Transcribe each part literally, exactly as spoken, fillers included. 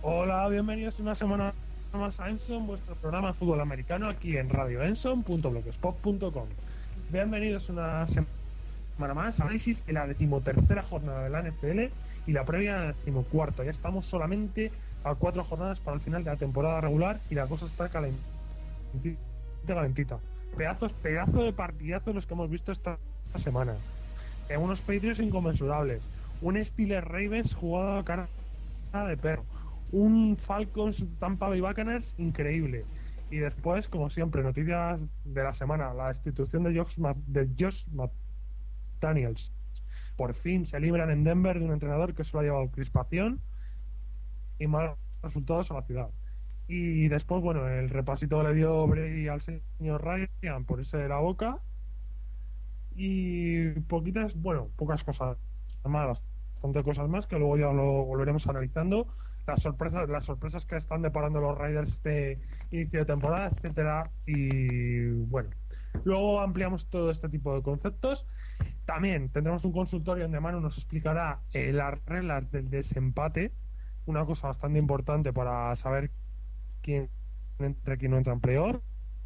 Hola, bienvenidos una semana más a Enson, vuestro programa de fútbol americano aquí en radio enson punto blogspot punto com. Bienvenidos una semana más a análisis de la decimotercera jornada de la N F L y la previa de la decimocuarta. Ya estamos solamente a cuatro jornadas para el final de la temporada regular y la cosa está calentita, calentita. Pedazos, pedazo de partidazos los que hemos visto esta semana. En unos Patriots inconmensurables, un Steelers Ravens jugado a cara de perro, un Falcons Tampa Bay Buccaneers increíble, y después, como siempre, noticias de la semana: la destitución de Josh, Ma- de Josh McDaniels. Por fin se libran en Denver de un entrenador que solo ha llevado crispación y malos resultados a la ciudad. Y después, bueno, el repasito le dio Brady al señor Ryan por irse de la boca, y poquitas, bueno, pocas cosas más, bastante cosas más que luego ya lo volveremos analizando. Las sorpresas, las sorpresas que están deparando los Raiders este inicio de temporada, etcétera. Y bueno, luego ampliamos todo este tipo de conceptos. También tendremos un consultorio donde Manu nos explicará eh, las reglas del desempate, una cosa bastante importante para saber quién entra y quién no entra en playoff,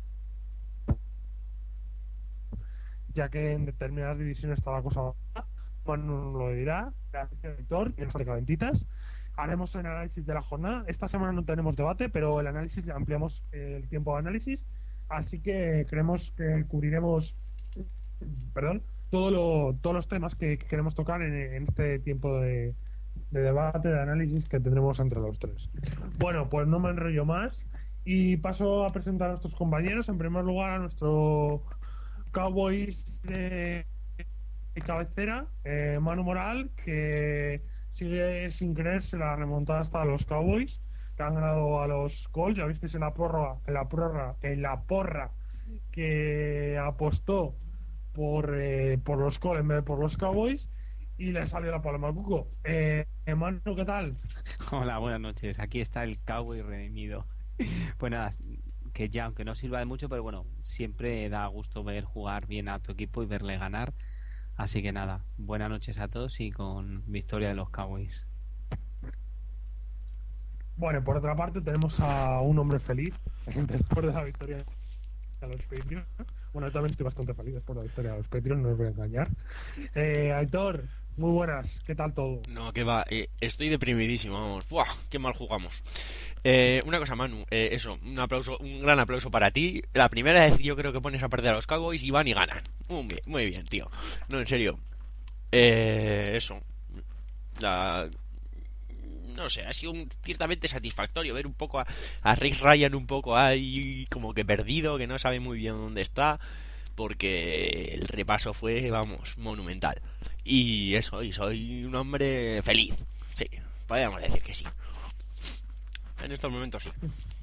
ya que en determinadas divisiones está la cosa, Manu nos lo dirá. Gracias, Víctor, y bastante calentitas. Haremos el análisis de la jornada. Esta semana no tenemos debate, pero el análisis, ampliamos el tiempo de análisis, así que creemos que cubriremos, perdón, todo lo, todos los temas que, que queremos tocar en, en este tiempo de, de debate, de análisis que tendremos entre los tres. Bueno, pues no me enrollo más y paso a presentar a nuestros compañeros. En primer lugar, a nuestro Cowboys de cabecera, eh, Manu Moral, que sigue sin creerse la remontada hasta los Cowboys, que han ganado a los Colts. Ya visteis en la prórroga, en la prórroga, en la porra, que apostó por, eh, por los Colts en vez de por los Cowboys, y le salió la palma al cuco. Eh, Manu, ¿qué tal? Hola, buenas noches. Aquí está el Cowboy redimido. Pues nada, que ya, aunque no sirva de mucho, pero bueno, siempre da gusto ver jugar bien a tu equipo y verle ganar. Así que nada, buenas noches a todos y con victoria de los Cowboys. Bueno, por otra parte tenemos a un hombre feliz después de la victoria a los Patriots. Bueno, yo también estoy bastante feliz después de la victoria a los Patriots, no os voy a engañar. Eh, Aitor, muy buenas, ¿qué tal todo? No, que va, eh, estoy deprimidísimo, vamos. ¡Buah! ¡Qué mal jugamos! Eh, una cosa, Manu, eh, eso, un aplauso, un gran aplauso para ti. La primera vez yo creo que pones a perder a los Cowboys y van y ganan. Muy bien, muy bien, tío. No, en serio. Eh, eso. La... No sé, ha sido un- ciertamente satisfactorio ver un poco a, a Rick Ryan un poco ahí como que perdido, que no sabe muy bien dónde está, porque el repaso fue, vamos, monumental. Y eso, y soy un hombre feliz. Sí, podríamos decir que sí. En estos momentos sí.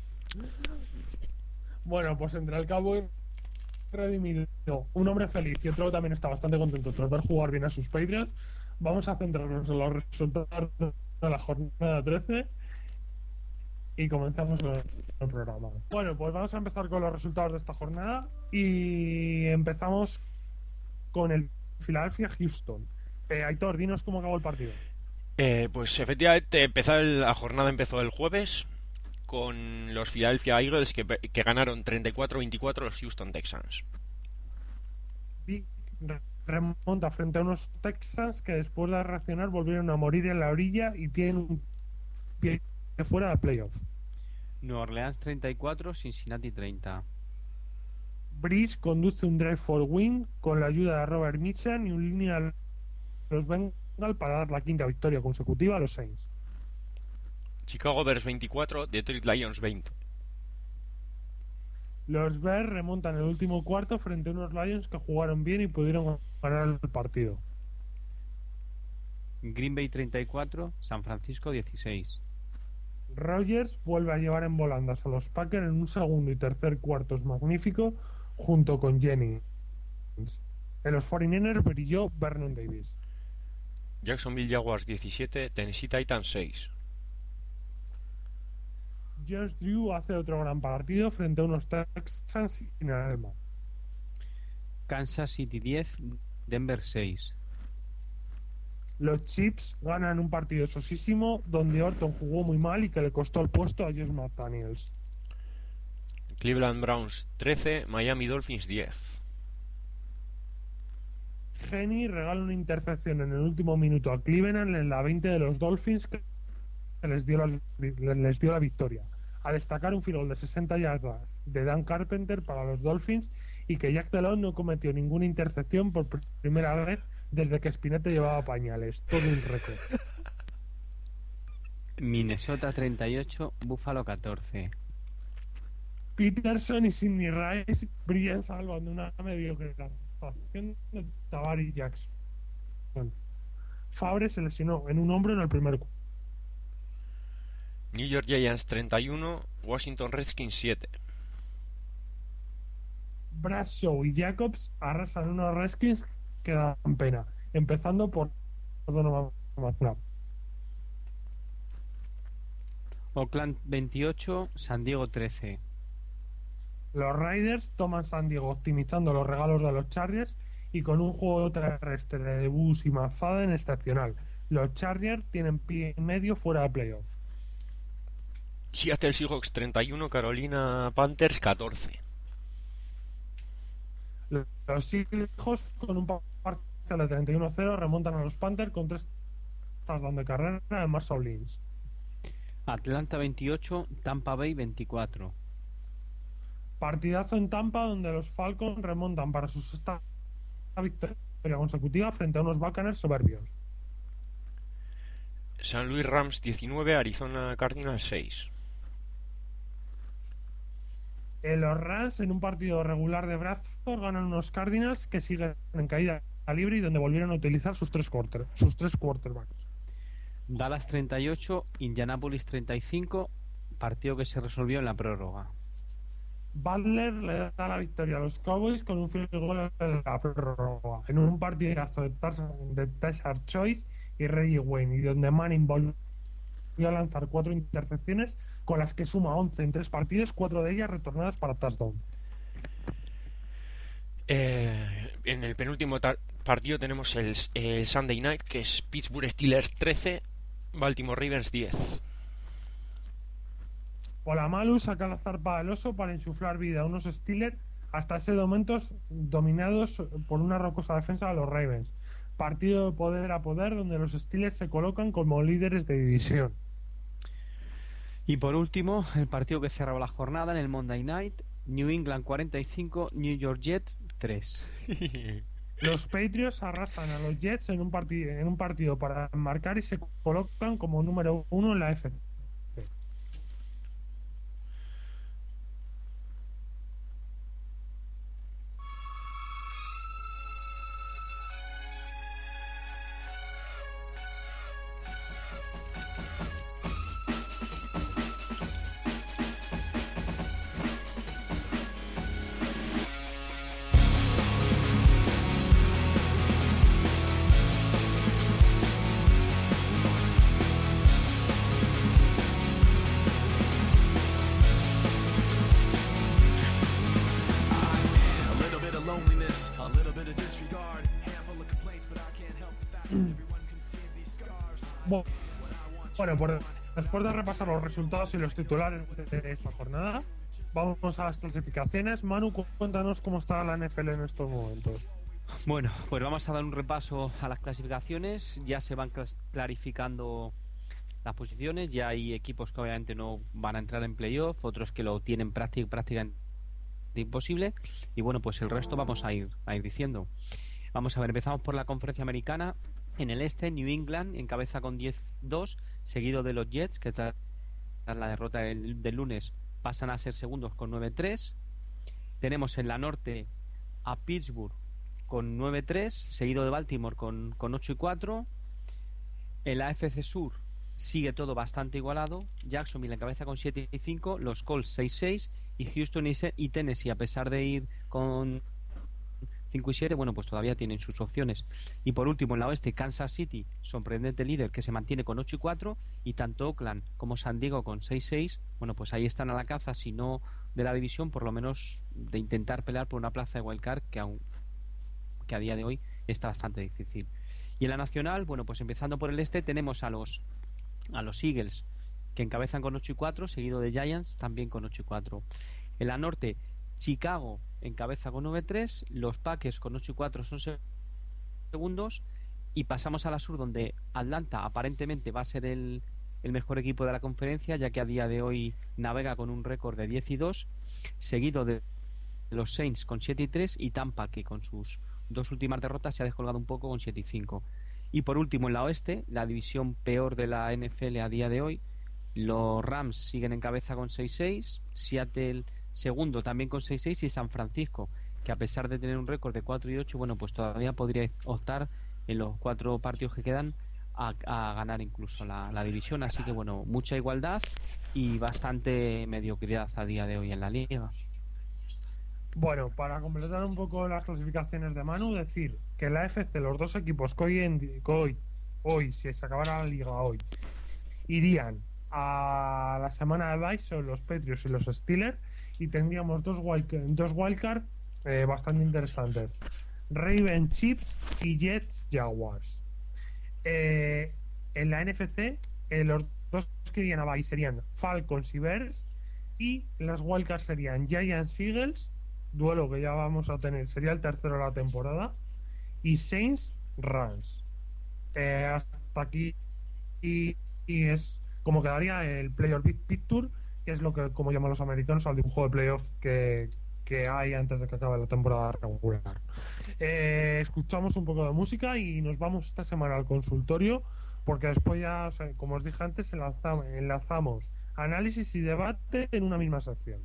Bueno, pues entre el Cowboy redimido, un hombre feliz y otro que también está bastante contento tras ver jugar bien a sus Patriots, vamos a centrarnos en los resultados de la jornada trece y comenzamos el, el programa. Bueno, pues vamos a empezar con los resultados de esta jornada y empezamos con el Philadelphia Houston. Eh, Aitor, dinos cómo acabó el partido. Eh, pues efectivamente empezó el- la jornada empezó el jueves con los Philadelphia Eagles que, pe- que ganaron treinta y cuatro veinticuatro a los Houston Texans. Big remonta frente a unos Texans que después de reaccionar volvieron a morir en la orilla y tienen un pie fuera de playoff. Nueva Orleans treinta y cuatro, Cincinnati treinta. Breeze conduce un drive for win con la ayuda de Robert Mitchell y un línea a los Bengals para dar la quinta victoria consecutiva a los Saints. Chicago Bears veinticuatro, Detroit Lions veinte. Los Bears remontan el último cuarto frente a unos Lions que jugaron bien y pudieron ganar el partido. Green Bay treinta y cuatro, San Francisco dieciséis. Rodgers vuelve a llevar en volandas a los Packers en un segundo y tercer cuartos magnífico junto con Jennings. En los cuarenta y nueve ers brilló Vernon Davis. Jacksonville Jaguars diecisiete, Tennessee Titans seis. Josh Drew hace otro gran partido frente a unos Texans sin alma. Kansas City diez, Denver seis. Los Chiefs ganan un partido sosísimo donde Orton jugó muy mal y que le costó el puesto a Josh McDaniels. Cleveland Browns trece, Miami Dolphins diez. Geni regala una intercepción en el último minuto a Cleveland en la veinte de los Dolphins que les dio la, les dio la victoria. A destacar un field goal de sesenta yardas de Dan Carpenter para los Dolphins y que Jack Delhomme no cometió ninguna intercepción por primera vez desde que Spinetta llevaba pañales. Todo un récord. Minnesota treinta y ocho, Buffalo catorce. Peterson y Sidney Rice brillan salvando una mediocre actuación de Tavares Jackson. Fabre se lesionó en un hombro en el primer cuarto. New York Giants treinta y uno, Washington Redskins siete. Bradshaw y Jacobs arrasan unos Redskins que dan pena, empezando por Donovan McNabb. Oakland veintiocho, San Diego trece. Los Raiders toman San Diego optimizando los regalos de los Chargers y con un juego terrestre de Bus y McFadden excepcional. Los Chargers tienen pie y medio fuera de playoff. Seattle Seahawks treinta y uno, Carolina Panthers catorce. Los Seahawks con un parcial de treinta y uno a cero remontan a los Panthers con tres touchdowns de carrera de Marshall Lynch. Atlanta veintiocho, Tampa Bay veinticuatro. Partidazo en Tampa donde los Falcons remontan para su sexta victoria consecutiva frente a unos Buccaneers soberbios. San Luis Rams diecinueve, Arizona Cardinals seis. Eh, los Rams en un partido regular de Bradford ganan unos Cardinals que siguen en caída libre y donde volvieron a utilizar sus tres, quarter, sus tres quarterbacks. Dallas treinta y ocho, Indianapolis treinta y cinco, partido que se resolvió en la prórroga. Butler le da la victoria a los Cowboys con un field goal en la prórroga, en un partidazo de, de Tashard Choice y Reggie Wayne, y donde Manning volvió a lanzar cuatro intercepciones con las que suma once en tres partidos, cuatro de ellas retornadas para touchdown. Eh, en el penúltimo partido tenemos el, el Sunday Night, que es Pittsburgh Steelers trece, Baltimore Ravens diez. Polamalu saca la zarpa del oso para insuflar vida a unos Steelers hasta ese momento dominados por una rocosa defensa de los Ravens. Partido de poder a poder donde los Steelers se colocan como líderes de división. Y por último, el partido que cerraba la jornada en el Monday Night, New England cuarenta y cinco, New York Jets tres. Los Patriots arrasan a los Jets en un, partido, en un partido para marcar y se colocan como número uno en la F C. Bueno, por, después de repasar los resultados y los titulares de esta jornada, vamos a las clasificaciones. Manu, cuéntanos cómo está la N F L en estos momentos. Bueno, pues vamos a dar un repaso a las clasificaciones. Ya se van clarificando las posiciones. Ya hay equipos que obviamente no van a entrar en playoff, otros que lo tienen prácticamente práctica imposible. Y bueno, pues el resto vamos a ir, a ir diciendo. Vamos a ver, empezamos por la conferencia americana. En el este, New England encabeza con diez dos, seguido de los Jets, que tras la derrota del, del lunes pasan a ser segundos con nueve tres. Tenemos en la norte a Pittsburgh con nueve tres, seguido de Baltimore con, con ocho y cuatro. En la A F C Sur sigue todo bastante igualado. Jacksonville encabeza con siete y cinco, los Colts seis seis y Houston y Tennessee, a pesar de ir con cinco y siete, bueno, pues todavía tienen sus opciones. Y por último, en la oeste, Kansas City, sorprendente líder, que se mantiene con ocho y cuatro, y tanto Oakland como San Diego con seis seis, bueno, pues ahí están a la caza, si no de la división, por lo menos de intentar pelear por una plaza de wildcard que, aún, que a día de hoy está bastante difícil. Y en la nacional, bueno, pues empezando por el este tenemos a los a los Eagles, que encabezan con ocho y cuatro, seguido de Giants también con ocho y cuatro. En la norte, Chicago encabeza con nueve tres, los Packers con ocho y cuatro son segundos, y pasamos a la sur, donde Atlanta aparentemente va a ser el, el mejor equipo de la conferencia, ya que a día de hoy navega con un récord de diez y dos, seguido de los Saints con siete y tres, y Tampa, que con sus dos últimas derrotas se ha descolgado un poco con siete y cinco. Y por último, en la oeste, la división peor de la N F L a día de hoy, los Rams siguen en cabeza con seis seis, Seattle segundo también con seis seis, y San Francisco, que a pesar de tener un récord de cuatro y ocho, bueno, pues todavía podría optar en los cuatro partidos que quedan a, a ganar incluso la, la división. Así que bueno, mucha igualdad y bastante mediocridad a día de hoy en la liga. Bueno, para completar un poco las clasificaciones de Manu, decir que en la A F C los dos equipos que hoy, en, que hoy, hoy, si se acabara la liga hoy, irían a la semana de bye son los Patriots y los Steelers, y tendríamos dos wildcard, dos wildcard eh, bastante interesantes: Ravens Chiefs y Jets Jaguars. Eh, en la N F C eh, los dos que irían a bye serían Falcons y Bears, y las wildcards serían Giants Eagles, duelo que ya vamos a tener, sería el tercero de la temporada, y Saints Rams. Eh, hasta aquí y, y es como quedaría el Playoff Picture, que es lo que, como llaman los americanos, al dibujo de playoff que, que hay antes de que acabe la temporada regular. Eh, escuchamos un poco de música y nos vamos esta semana al consultorio, porque después ya, o sea, como os dije antes, enlazamos, enlazamos análisis y debate en una misma sección.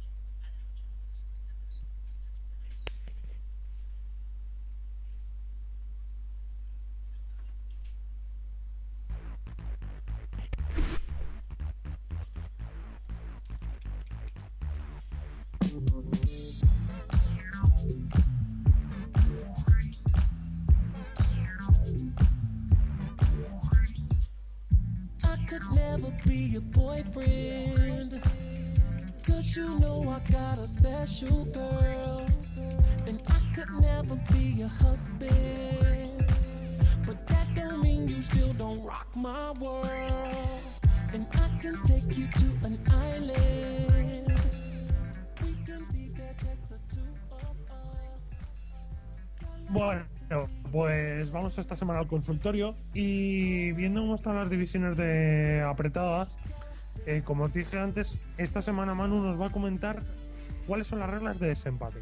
Could never be your boyfriend, 'cause you know I got a special girl. And I could never be your husband, but that don't mean you still don't rock my world. And I can take you to an island, we can be there just the two of us. Bueno, pues vamos esta semana al consultorio, y viendo cómo están las divisiones de apretadas, eh, como os dije antes, esta semana Manu nos va a comentar cuáles son las reglas de desempate.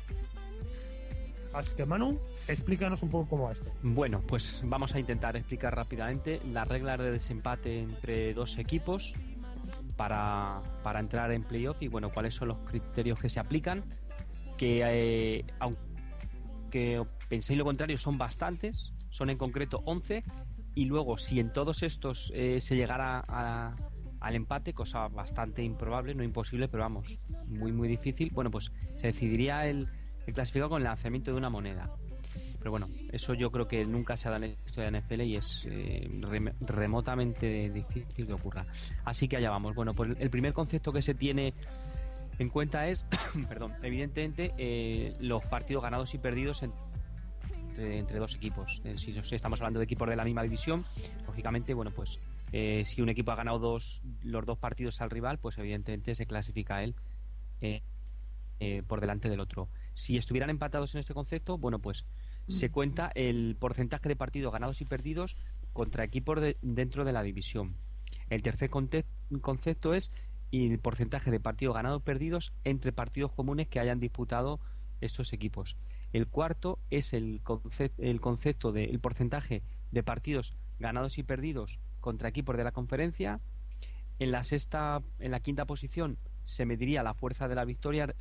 Así que Manu, explícanos un poco cómo va esto. Bueno, pues vamos a intentar explicar rápidamente las reglas de desempate entre dos equipos para, para entrar en playoff, y bueno, cuáles son los criterios que se aplican, que eh, aunque que penséis lo contrario, son bastantes, son en concreto once, y luego si en todos estos eh, se llegara a, al empate, cosa bastante improbable, no imposible, pero vamos, muy muy difícil, bueno, pues se decidiría el, el clasificado con el lanzamiento de una moneda. Pero bueno, eso yo creo que nunca se ha dado en la historia de N F L, y es eh, rem- remotamente difícil que ocurra. Así que allá vamos. Bueno, pues el primer concepto que se tiene en cuenta es, perdón, evidentemente eh, los partidos ganados y perdidos entre, entre dos equipos. Eh, si estamos hablando de equipos de la misma división, lógicamente, bueno, pues eh, si un equipo ha ganado dos, los dos partidos al rival, pues evidentemente se clasifica él eh, eh, por delante del otro. Si estuvieran empatados en este concepto, bueno, pues se cuenta el porcentaje de partidos ganados y perdidos contra equipos de, dentro de la división. El tercer conte- concepto es y el porcentaje de partidos ganados o perdidos entre partidos comunes que hayan disputado estos equipos. El cuarto es el, conce- el concepto del porcentaje de partidos ganados y perdidos contra equipos de la conferencia. En la sexta, en la quinta posición se mediría la fuerza de la victoria,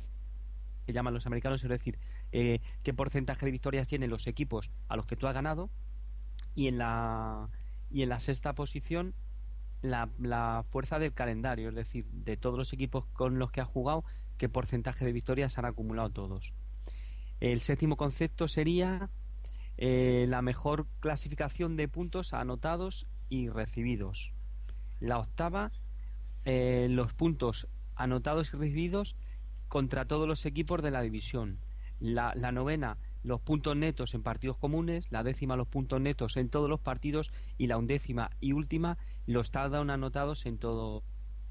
que llaman los americanos, es decir, eh, qué porcentaje de victorias tienen los equipos a los que tú has ganado. Y en la y en la sexta posición La, la fuerza del calendario, es decir, de todos los equipos con los que ha jugado, qué porcentaje de victorias han acumulado todos. El séptimo concepto sería eh, la mejor clasificación de puntos anotados y recibidos. La octava, eh, los puntos anotados y recibidos contra todos los equipos de la división. La, la novena, los puntos netos en partidos comunes, la décima los puntos netos en todos los partidos y la undécima y última los touchdowns anotados en todos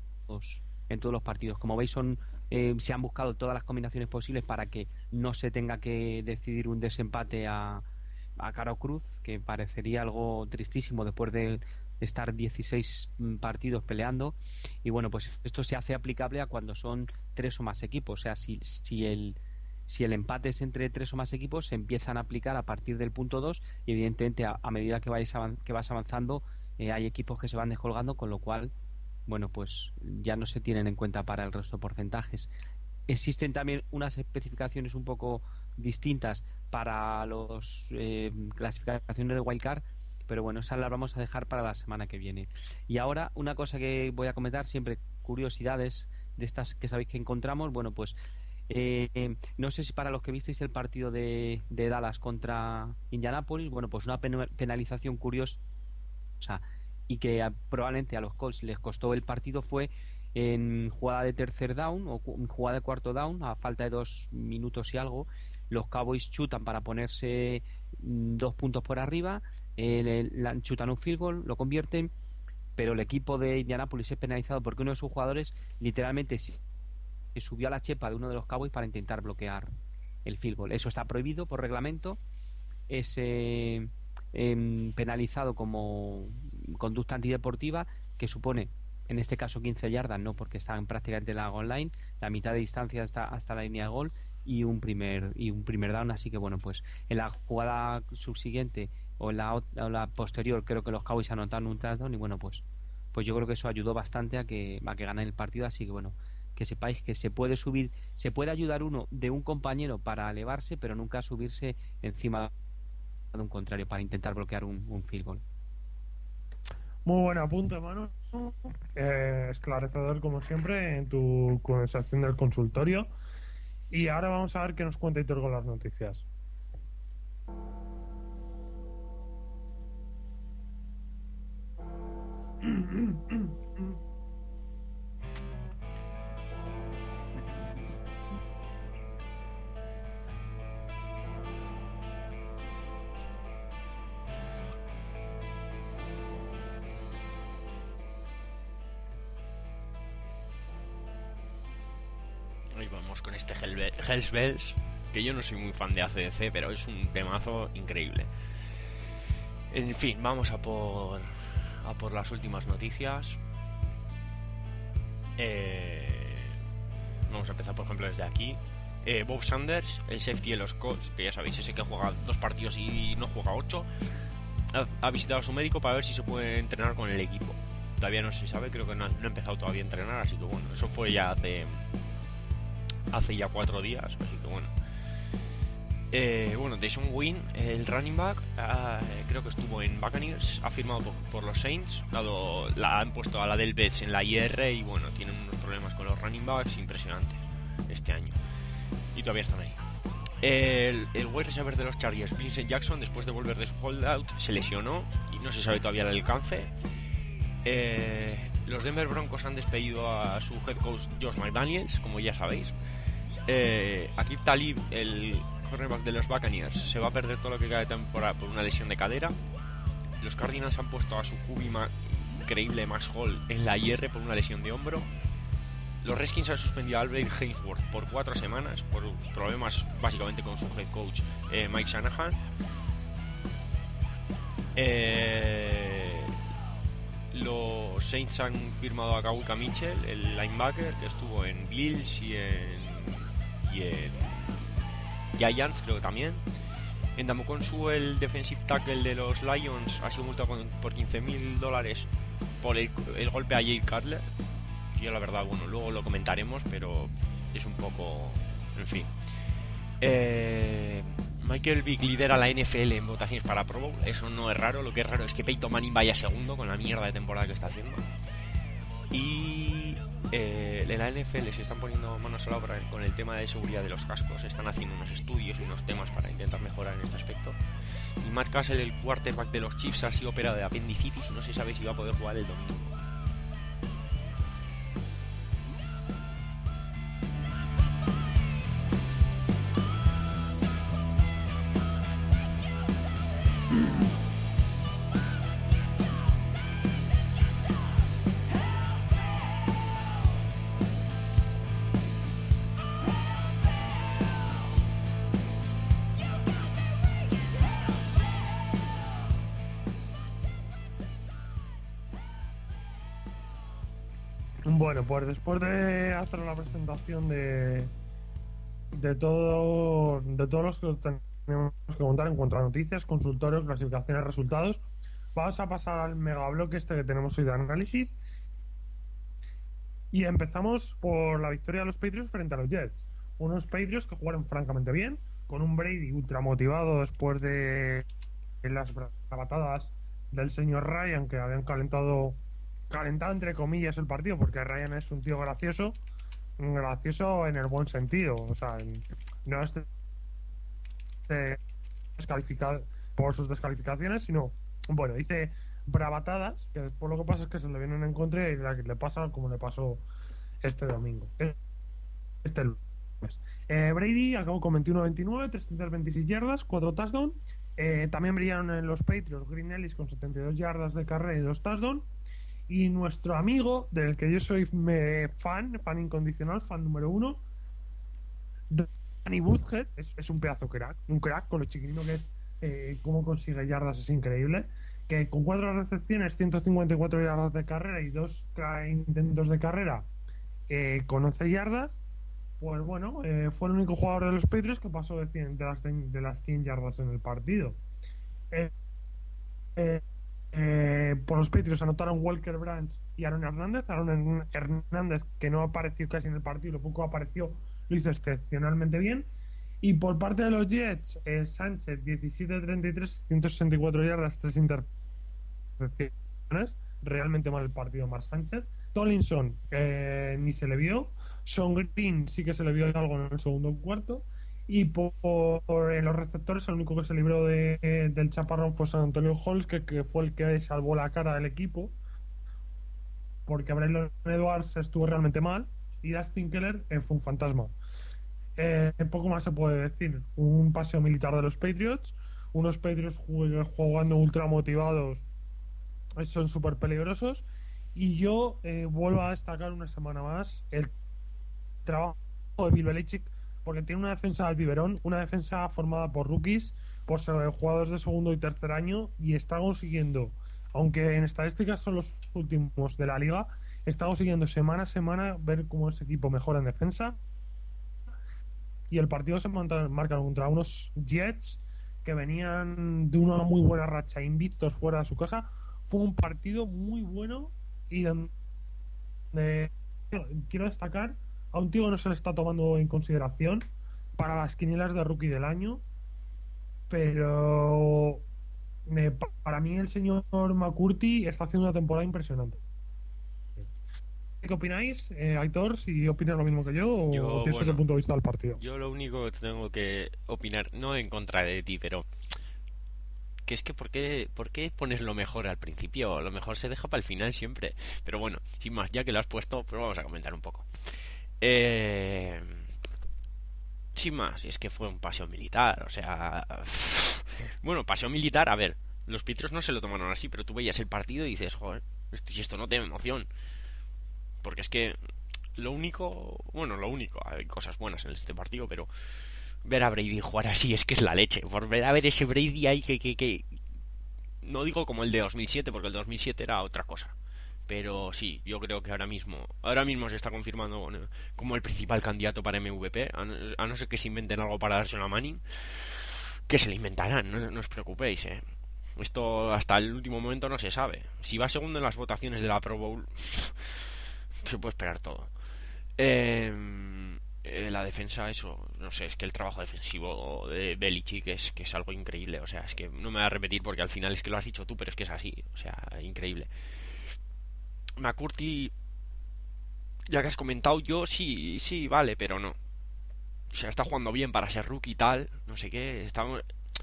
en todos los partidos. Como veis, son eh, se han buscado todas las combinaciones posibles para que no se tenga que decidir un desempate a, a cara o cruz, que parecería algo tristísimo después de estar dieciséis partidos peleando. Y bueno, pues esto se hace aplicable a cuando son tres o más equipos. O sea, si, si el si el empate es entre tres o más equipos, se empiezan a aplicar a partir del punto dos y evidentemente a, a medida que, vais avan- que vas avanzando eh, hay equipos que se van descolgando, con lo cual bueno, pues ya no se tienen en cuenta para el resto de porcentajes. Existen también unas especificaciones un poco distintas para los eh, clasificaciones de wildcard, pero bueno, esas las vamos a dejar para la semana que viene. Y ahora una cosa que voy a comentar, siempre curiosidades de estas que sabéis que encontramos. Bueno, pues eh, no sé si para los que visteis el partido de, de Dallas contra Indianapolis, bueno, pues una pen- penalización curiosa y que a, probablemente a los Colts les costó el partido fue en jugada de tercer down o cu- jugada de cuarto down, a falta de dos minutos y algo, los Cowboys chutan para ponerse mm, dos puntos por arriba, el, el- la- chutan un field goal, lo convierten, pero el equipo de Indianapolis es penalizado porque uno de sus jugadores literalmente se, se subió a la chepa de uno de los Cowboys para intentar bloquear el field goal. Eso está prohibido por reglamento, es eh, em, penalizado como conducta antideportiva, que supone en este caso quince yardas, no, porque están prácticamente en la goal line, la mitad de distancia hasta, hasta la línea de gol y un primer y un primer down. Así que bueno, pues en la jugada subsiguiente o en la, ot- o la posterior creo que los Cowboys anotaron un touchdown y bueno, pues pues yo creo que eso ayudó bastante a que a que ganen el partido. Así que bueno, que sepáis que se puede subir, se puede ayudar uno de un compañero para elevarse, pero nunca subirse encima de un contrario para intentar bloquear un, un field goal. Muy buen apunte, Manu. Eh, esclarecedor, como siempre, en tu conversación del consultorio. Y ahora vamos a ver qué nos cuenta Hitor con las noticias. Ahí vamos con este Hellbe- Hells Bells, que yo no soy muy fan de A C D C, pero es un temazo increíble. En fin, vamos a por a por las últimas noticias. Eh, vamos a empezar, por ejemplo, desde aquí. Eh, Bob Sanders, el safety de los Colts, que ya sabéis, ese que juega dos partidos y no juega ocho, ha, ha visitado a su médico para ver si se puede entrenar con el equipo. Todavía no se sabe, creo que no ha, no ha empezado todavía a entrenar, así que bueno, eso fue ya hace hace ya cuatro días, así que bueno. Eh, bueno, Jason Wynn, el running back, ah, creo que estuvo en Buccaneers, ha firmado por, por los Saints, dado la han puesto a la del Betts en la I R y bueno, tienen unos problemas con los running backs impresionantes este año y todavía están ahí. El, el wide receiver de los Chargers, Vincent Jackson, después de volver de su holdout, se lesionó y no se sabe todavía el alcance. Eh, los Denver Broncos han despedido a su head coach Josh McDaniels, como ya sabéis. Eh, Aqib Talib, el cornerback de los Buccaneers, se va a perder todo lo que queda de temporada por una lesión de cadera. Los Cardinals han puesto a su Q B ma- increíble Max Hall en la I R por una lesión de hombro. Los Redskins han suspendido a Albert Hainsworth por cuatro semanas por problemas básicamente con su head coach eh, Mike Shanahan. Eh, los Saints han firmado a Kawika Mitchell, el linebacker que estuvo en Bills y en, y en Giants, creo que también. En Damokonsu, el defensive tackle de los Lions, ha sido multado con- por quince mil dólares por el, el golpe a Jay Cutler. Yo la verdad, bueno, luego lo comentaremos, pero es un poco... en fin. Eh, Michael Vick lidera la N F L en votaciones para Pro Bowl. Eso no es raro, lo que es raro es que Peyton Manning vaya segundo con la mierda de temporada que está haciendo. Y eh, en la N F L se están poniendo manos a la obra con el tema de seguridad de los cascos. Están haciendo unos estudios y unos temas para intentar mejorar en este aspecto. Y Matt Cassell, el quarterback de los Chiefs, ha sido operado de apendicitis y no se sabe si va a poder jugar el domingo. Bueno, pues después de hacer la presentación de, de todo de todos los que tenemos que contar en cuanto a noticias, consultorios, clasificaciones, resultados, vamos a pasar al megabloque este que tenemos hoy de análisis. Y empezamos por la victoria de los Patriots frente a los Jets. Unos Patriots que jugaron francamente bien, con un Brady ultra motivado después de las bravatadas del señor Ryan, que habían calentado, calentado entre comillas el partido, porque Ryan es un tío gracioso, gracioso en el buen sentido. O sea, en- no es de- de descalificado por sus descalificaciones, sino, bueno, dice bravatadas, que después lo que pasa es que se le vienen en contra y la que le pasa como le pasó este domingo. Este lunes. Eh, Brady acabó con veintiuno veintinueve, trescientas veintiséis yardas, cuatro touchdowns. Eh, también brillaron en los Patriots Green Ellis con setenta y dos yardas de carrera y dos touchdowns. Y nuestro amigo, del que yo soy me, fan, fan incondicional, fan número uno, Danny Woodhead, es, es un pedazo crack, un crack con lo chiquitino que es, eh, cómo consigue yardas es increíble. Que con cuatro recepciones, ciento cincuenta y cuatro yardas de carrera y dos ca- intentos de carrera, eh, con once yardas. Pues bueno, eh, fue el único jugador de los Patriots que pasó de, cien, de, las, cien, de las cien yardas en el partido. Eh, eh, eh, por los Patriots anotaron Walker Branch y Aaron Hernández. Aaron Hernández, que no apareció casi en el partido, lo poco apareció, lo hizo excepcionalmente bien. Y por parte de los Jets, eh, Sánchez, diecisiete treinta y tres, ciento sesenta y cuatro yardas, tres intercepciones. Realmente mal el partido, Mar Sánchez. Tomlinson, eh, ni se le vio. Sean Green sí que se le vio algo en el segundo cuarto. Y por, por en los receptores, el único que se libró de, eh, del chaparrón fue San Antonio Holmes, que, que fue el que salvó la cara del equipo, porque Braylon Edwards estuvo realmente mal y Dustin Keller eh, fue un fantasma. Eh, poco más se puede decir. Un paseo militar de los Patriots, unos Patriots jugando ultra motivados, son súper peligrosos. Y yo eh, vuelvo a destacar una semana más el trabajo de Bill Belichick, porque tiene una defensa al biberón, una defensa formada por rookies, por jugadores de segundo y tercer año, y está consiguiendo, aunque en estadísticas son los últimos de la liga, está consiguiendo semana a semana ver cómo ese equipo mejora en defensa. Y el partido se marca contra unos Jets que venían de una muy buena racha, invictos fuera de su casa. Fue un partido muy bueno y donde quiero destacar a un tío que no se le está tomando en consideración para las quinielas de rookie del año, pero eh, para mí el señor McCourty está haciendo una temporada impresionante. ¿Qué opináis, eh, Aitor? ¿Si opinas lo mismo que yo o Yo, tienes bueno, otro punto de vista del partido? Yo lo único que tengo que opinar, no en contra de ti, pero que es que ¿por qué, ¿por qué pones lo mejor al principio? Lo mejor se deja para el final siempre. Pero bueno, sin más, ya que lo has puesto, pues vamos a comentar un poco. Eh... Sin más, es que fue un paseo militar, o sea... Bueno, paseo militar, a ver, los Patriots no se lo tomaron así, pero tú veías el partido y dices, joder, esto, y esto no tiene emoción. Porque es que lo único, bueno, lo único, hay cosas buenas en este partido, pero ver a Brady jugar así es que es la leche. Por ver a ver ese Brady ahí que, que, que... No digo como el de dos mil siete, porque el dos mil siete era otra cosa. Pero sí, yo creo que ahora mismo ahora mismo se está confirmando, bueno, como el principal candidato para M V P, a no, a no ser que se inventen algo para dárselo a Manning, que se lo inventarán, no, no os preocupéis, eh. Esto hasta el último momento no se sabe. Si va segundo en las votaciones de la Pro Bowl, se puede esperar todo. Eh, eh, la defensa, eso, no sé, es que el trabajo defensivo de Belichick es que es algo increíble. O sea, es que no me voy a repetir porque al final es que lo has dicho tú, pero es que es así. O sea, increíble. McCourty, ya que has comentado, yo sí, sí, vale, pero no. O sea, está jugando bien para ser rookie y tal, no sé qué. Estamos,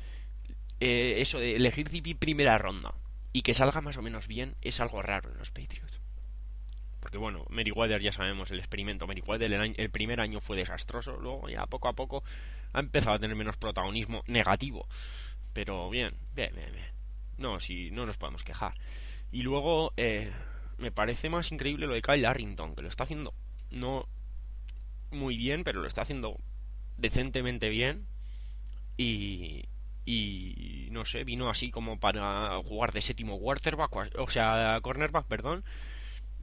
eh, eso de elegir D P primera ronda y que salga más o menos bien es algo raro en los Patriots. Porque bueno, Meriwether ya sabemos el experimento. Meriwether el, el primer año fue desastroso, luego ya poco a poco ha empezado a tener menos protagonismo negativo. Pero bien, bien, bien, bien. No, si no nos podemos quejar. Y luego, eh, me parece más increíble lo de Kyle Arrington, que lo está haciendo no muy bien, pero lo está haciendo decentemente bien. Y, y no sé, vino así como para jugar de séptimo quarterback, o sea, cornerback, perdón.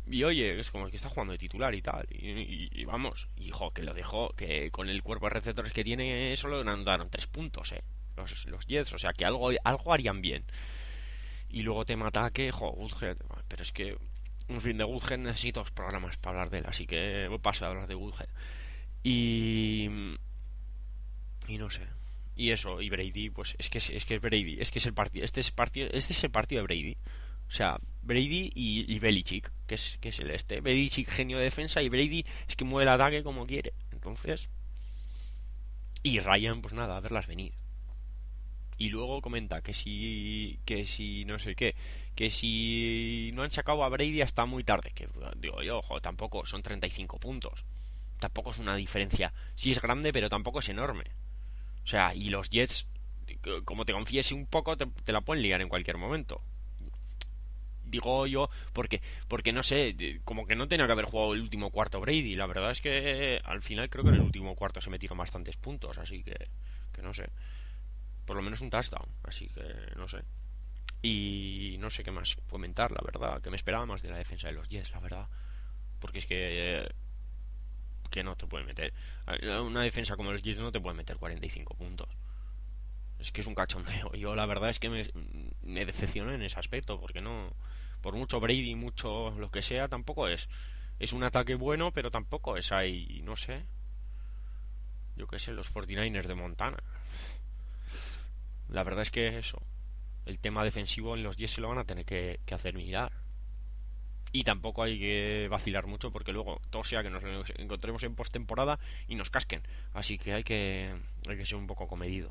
y oye, es como que está jugando de titular y tal. Y, y- y vamos, hijo, que lo dejó, que con el cuerpo de receptores que tiene solo anotaron tres puntos, eh. Los, los Jets, o sea que algo, algo harían bien. Y luego tema ataque, jo, Woodhead. Pero es que, en fin, de Woodhead necesito dos programas para hablar de él, así que voy paso a hablar de Woodhead. Y. Y no sé. Y eso, y Brady, pues es que es, es que es Brady, es que es el partido, este es el partido, este es el partido de Brady. O sea, Brady y, y Belichick, que es, que es el este. Belichick genio de defensa y Brady es que mueve el ataque como quiere. Entonces. Y Ryan, pues nada, a verlas venir. Y luego comenta que si. Que si no sé qué. Que si no han sacado a Brady hasta muy tarde. Que digo yo, ojo, tampoco son treinta y cinco puntos. Tampoco es una diferencia. Sí es grande, pero tampoco es enorme. O sea, y los Jets, como te confiese un poco, te, te la pueden liar en cualquier momento. Digo yo, porque, porque no sé, como que no tenía que haber jugado el último cuarto Brady. La verdad es que al final creo que en el último cuarto se metieron bastantes puntos, así que, que no sé. Por lo menos un touchdown, así que no sé. Y no sé qué más comentar, la verdad. Que me esperaba más de la defensa de los Jets, la verdad. Porque es que, que no te puede meter. Una defensa como los Jets no te puede meter cuarenta y cinco puntos. Es que es un cachondeo. Yo la verdad es que me, me decepcioné en ese aspecto, porque no, por mucho Brady, mucho lo que sea, tampoco es. Es un ataque bueno, pero tampoco es ahí, no sé. Yo qué sé, los cuarenta y nueve ers de Montana. La verdad es que eso, el tema defensivo en los diez se lo van a tener que, que hacer mirar. Y tampoco hay que vacilar mucho, porque luego todo sea que nos encontremos en postemporada y nos casquen. Así que hay que, hay que ser un poco comedido.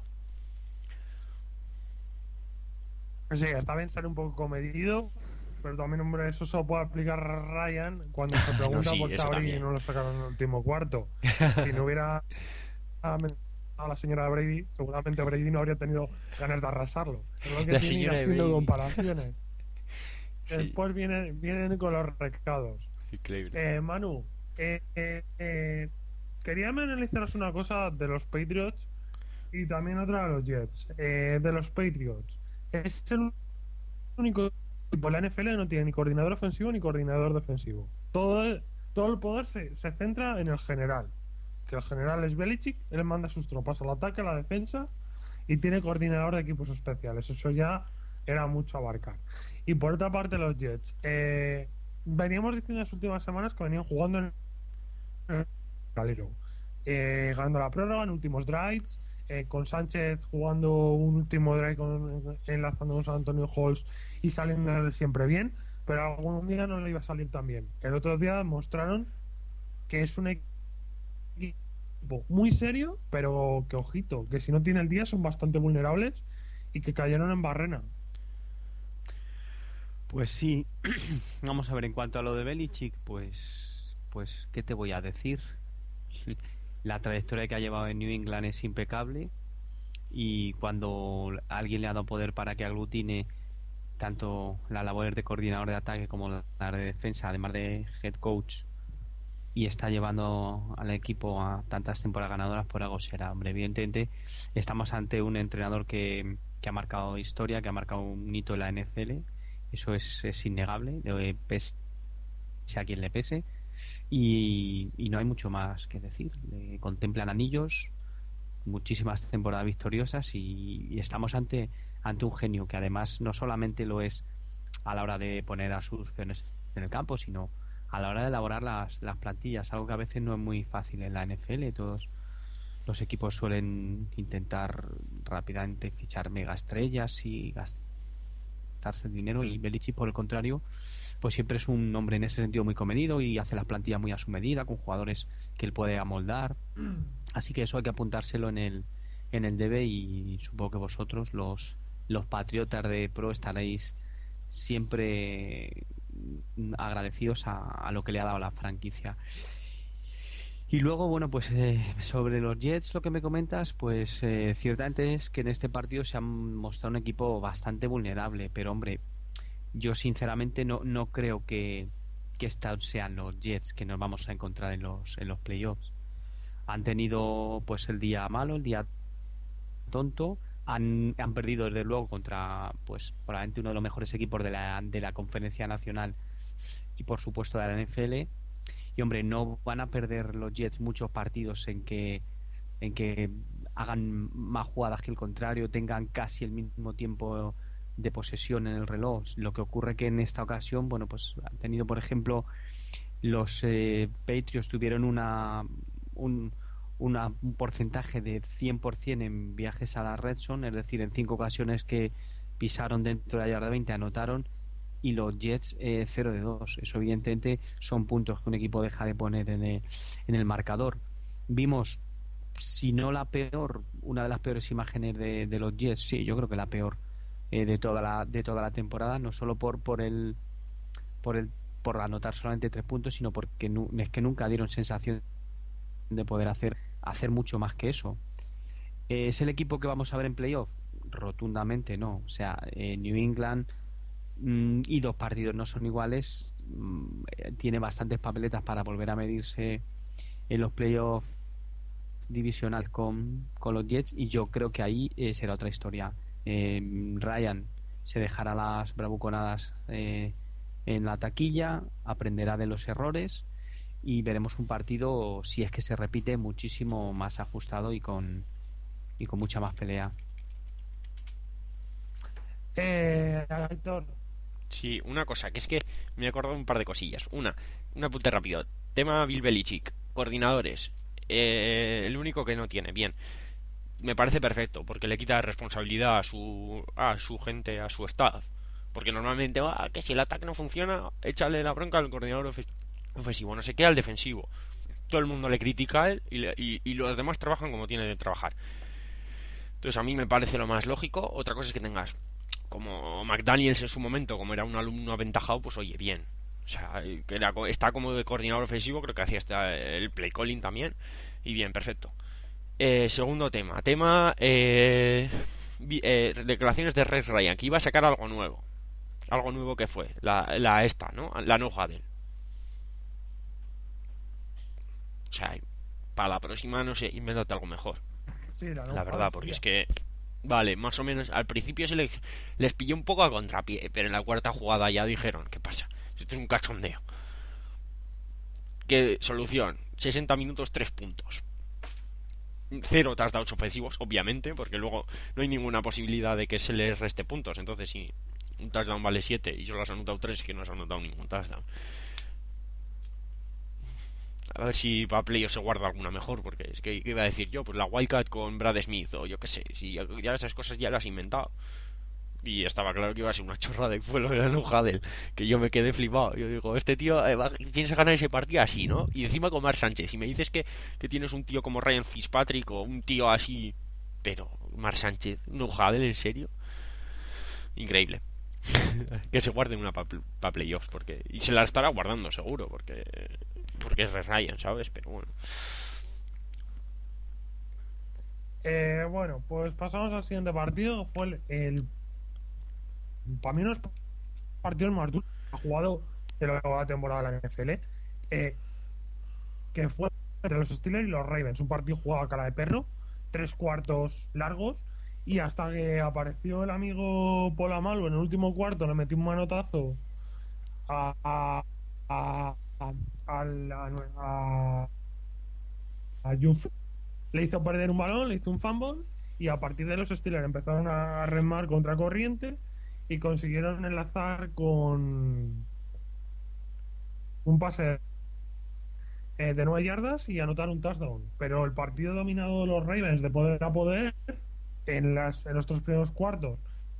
Sí, está bien ser un poco comedido, pero también, hombre, eso se lo puede aplicar a Ryan cuando se pregunta No, sí, por qué eso a Brady también. no lo sacaron en el último cuarto. Si no hubiera mencionado a la señora Brady, seguramente Brady no habría tenido ganas de arrasarlo. Es lo que La tiene ir señora de haciendo Brady. comparaciones. Sí, Después vienen, vienen con los recados. increíble. Eh, Manu, eh, eh, eh, quería que me analizaras una cosa de los Patriots y también otra de los Jets. Eh, de los Patriots. Es el único equipo en la N F L que no tiene ni coordinador ofensivo ni coordinador defensivo. Todo el, todo el poder se, se centra en el general. Que el general es Belichick, él manda sus tropas al ataque, a la defensa y tiene coordinador de equipos especiales. Eso ya era mucho abarcar. Y por otra parte, los Jets. Eh, veníamos diciendo en las últimas semanas que venían jugando en el galero. Eh, ganando la prórroga en últimos drives. Eh, con Sánchez jugando un último drive con, enlazando con San Antonio Halls y saliendo siempre bien, pero algún día no le iba a salir tan bien. El otro día mostraron que es un equipo muy serio, pero que ojito, que si no tiene el día son bastante vulnerables y que cayeron en barrena. Pues sí, vamos a ver, en cuanto a lo de Belichick, pues, pues, ¿qué te voy a decir? La trayectoria que ha llevado en New England es impecable y cuando alguien le ha dado poder para que aglutine tanto la labor de coordinador de ataque como la de defensa, además de head coach, y está llevando al equipo a tantas temporadas ganadoras, por algo será, hombre. Evidentemente estamos ante un entrenador que, que ha marcado historia, que ha marcado un hito en la N F L. Eso es, es innegable, de pese a quien le pese, y, y no hay mucho más que decir. Le contemplan anillos, muchísimas temporadas victoriosas, y, y estamos ante ante un genio que además no solamente lo es a la hora de poner a sus peones en el campo, sino a la hora de elaborar las, las plantillas, algo que a veces no es muy fácil en la N F L. Todos los equipos suelen intentar rápidamente fichar mega estrellas y gastar gastarse el dinero, y Belichick, por el contrario, pues siempre es un hombre en ese sentido muy comedido y hace las plantillas muy a su medida, con jugadores que él puede amoldar. Así que eso hay que apuntárselo en el en el debe, y supongo que vosotros, los los patriotas de pro, estaréis siempre agradecidos a, a lo que le ha dado la franquicia. Y luego, bueno, pues eh, sobre los Jets, lo que me comentas, pues eh, ciertamente es que en este partido se han mostrado un equipo bastante vulnerable, pero hombre, yo sinceramente no, no creo que, que estos sean los Jets que nos vamos a encontrar en los, en los playoffs. Han tenido pues el día malo, el día tonto, han, han perdido desde luego contra pues probablemente uno de los mejores equipos de la, de la Conferencia Nacional y por supuesto de la N F L. Y hombre, no van a perder los Jets muchos partidos en que en que hagan más jugadas que el contrario, tengan casi el mismo tiempo de posesión en el reloj. Lo que ocurre que en esta ocasión, bueno, pues han tenido, por ejemplo, los eh, Patriots tuvieron una un, una, un porcentaje de cien por ciento en viajes a la red zone, es decir, en cinco ocasiones que pisaron dentro de la yarda veinte anotaron, y los Jets eh, cero de dos. Eso evidentemente son puntos que un equipo deja de poner en el, en el marcador. Vimos, si no la peor, una de las peores imágenes de, de los Jets, sí, yo creo que la peor eh, de toda la de toda la temporada, no solo por por el por el por anotar solamente tres puntos, sino porque nu, es que nunca dieron sensación de poder hacer hacer mucho más que eso. Eh, ¿Es el equipo que vamos a ver en playoff? Rotundamente no. O sea, eh, New England mm, y dos partidos no son iguales, mm, eh, tiene bastantes papeletas para volver a medirse en los playoffs divisional con, con los Jets, y yo creo que ahí eh, será otra historia. eh, Ryan se dejará las bravuconadas eh, en la taquilla, aprenderá de los errores y veremos un partido, si es que se repite, muchísimo más ajustado y con y con mucha más pelea. Eh, Héctor, Sí, una cosa, que es que me he acordado de un par de cosillas. Una, un apunte rápido. Tema Bill Belichick, coordinadores. Eh, el único que no tiene, bien. Me parece perfecto, porque le quita responsabilidad a su, a su gente, a su staff. Porque normalmente va, que si el ataque no funciona, échale la bronca al coordinador ofe- ofensivo, no sé qué, al defensivo. Todo el mundo le critica a él y, le- y, y los demás trabajan como tienen que trabajar. Entonces a mí me parece lo más lógico. Otra cosa es que tengas, como McDaniels en su momento, como era un alumno aventajado, pues oye, bien. O sea, que era, está como de coordinador ofensivo, creo que hacía hasta el play calling también. Y bien, perfecto. Eh, segundo tema. Tema eh, vi- eh, declaraciones de Rex Ryan, que iba a sacar algo nuevo. Algo nuevo que fue. La, la esta, ¿no? La no Huddle. O sea, para la próxima, no sé, invéntate algo mejor. sí, la, La verdad, porque es que... Vale, más o menos al principio se les, les pilló un poco a contrapié, pero en la cuarta jugada ya dijeron, ¿qué pasa? Esto es un cachondeo. ¿Qué solución? sesenta minutos, tres puntos. Cero touchdowns ofensivos, obviamente, porque luego no hay ninguna posibilidad de que se les reste puntos. Entonces, si un touchdown vale siete y solo has anotado tres, que no has anotado ningún touchdown. A ver si para playoff se guarda alguna mejor, porque es que ¿qué iba a decir yo? Pues la Wildcat con Brad Smith, o yo qué sé, si ya, ya esas cosas ya las he inventado. Y estaba claro que iba a ser una chorrada, y fue lo de la no Huddle, que yo me quedé flipado. Yo digo, este tío eh, va, piensa ganar ese partido así, ¿no? Y encima con Mark Sánchez. Y me dices que, que tienes un tío como Ryan Fitzpatrick o un tío así, pero Mark Sánchez, no Huddle, ¿en serio? Increíble. Que se guarden una para pa playoffs, porque y se la estará guardando seguro, porque porque es Rex Ryan, ¿sabes? Pero bueno. Eh, bueno, pues pasamos al siguiente partido. Fue el, el para mí uno de los partidos más duros que ha jugado de la temporada de la N F L, eh, que fue entre los Steelers y los Ravens. Un partido jugado a cara de perro, tres cuartos largos, y hasta que apareció el amigo Polamalu en el último cuarto, le metió un manotazo a a a a, a, a, a Juf, le hizo perder un balón, le hizo un fumble, y a partir de los Steelers empezaron a remar contra corriente y consiguieron enlazar con un pase eh, de nueve yardas y anotar un touchdown. Pero el partido dominado de los Ravens de poder a poder en, las, en los tres primeros cuartos,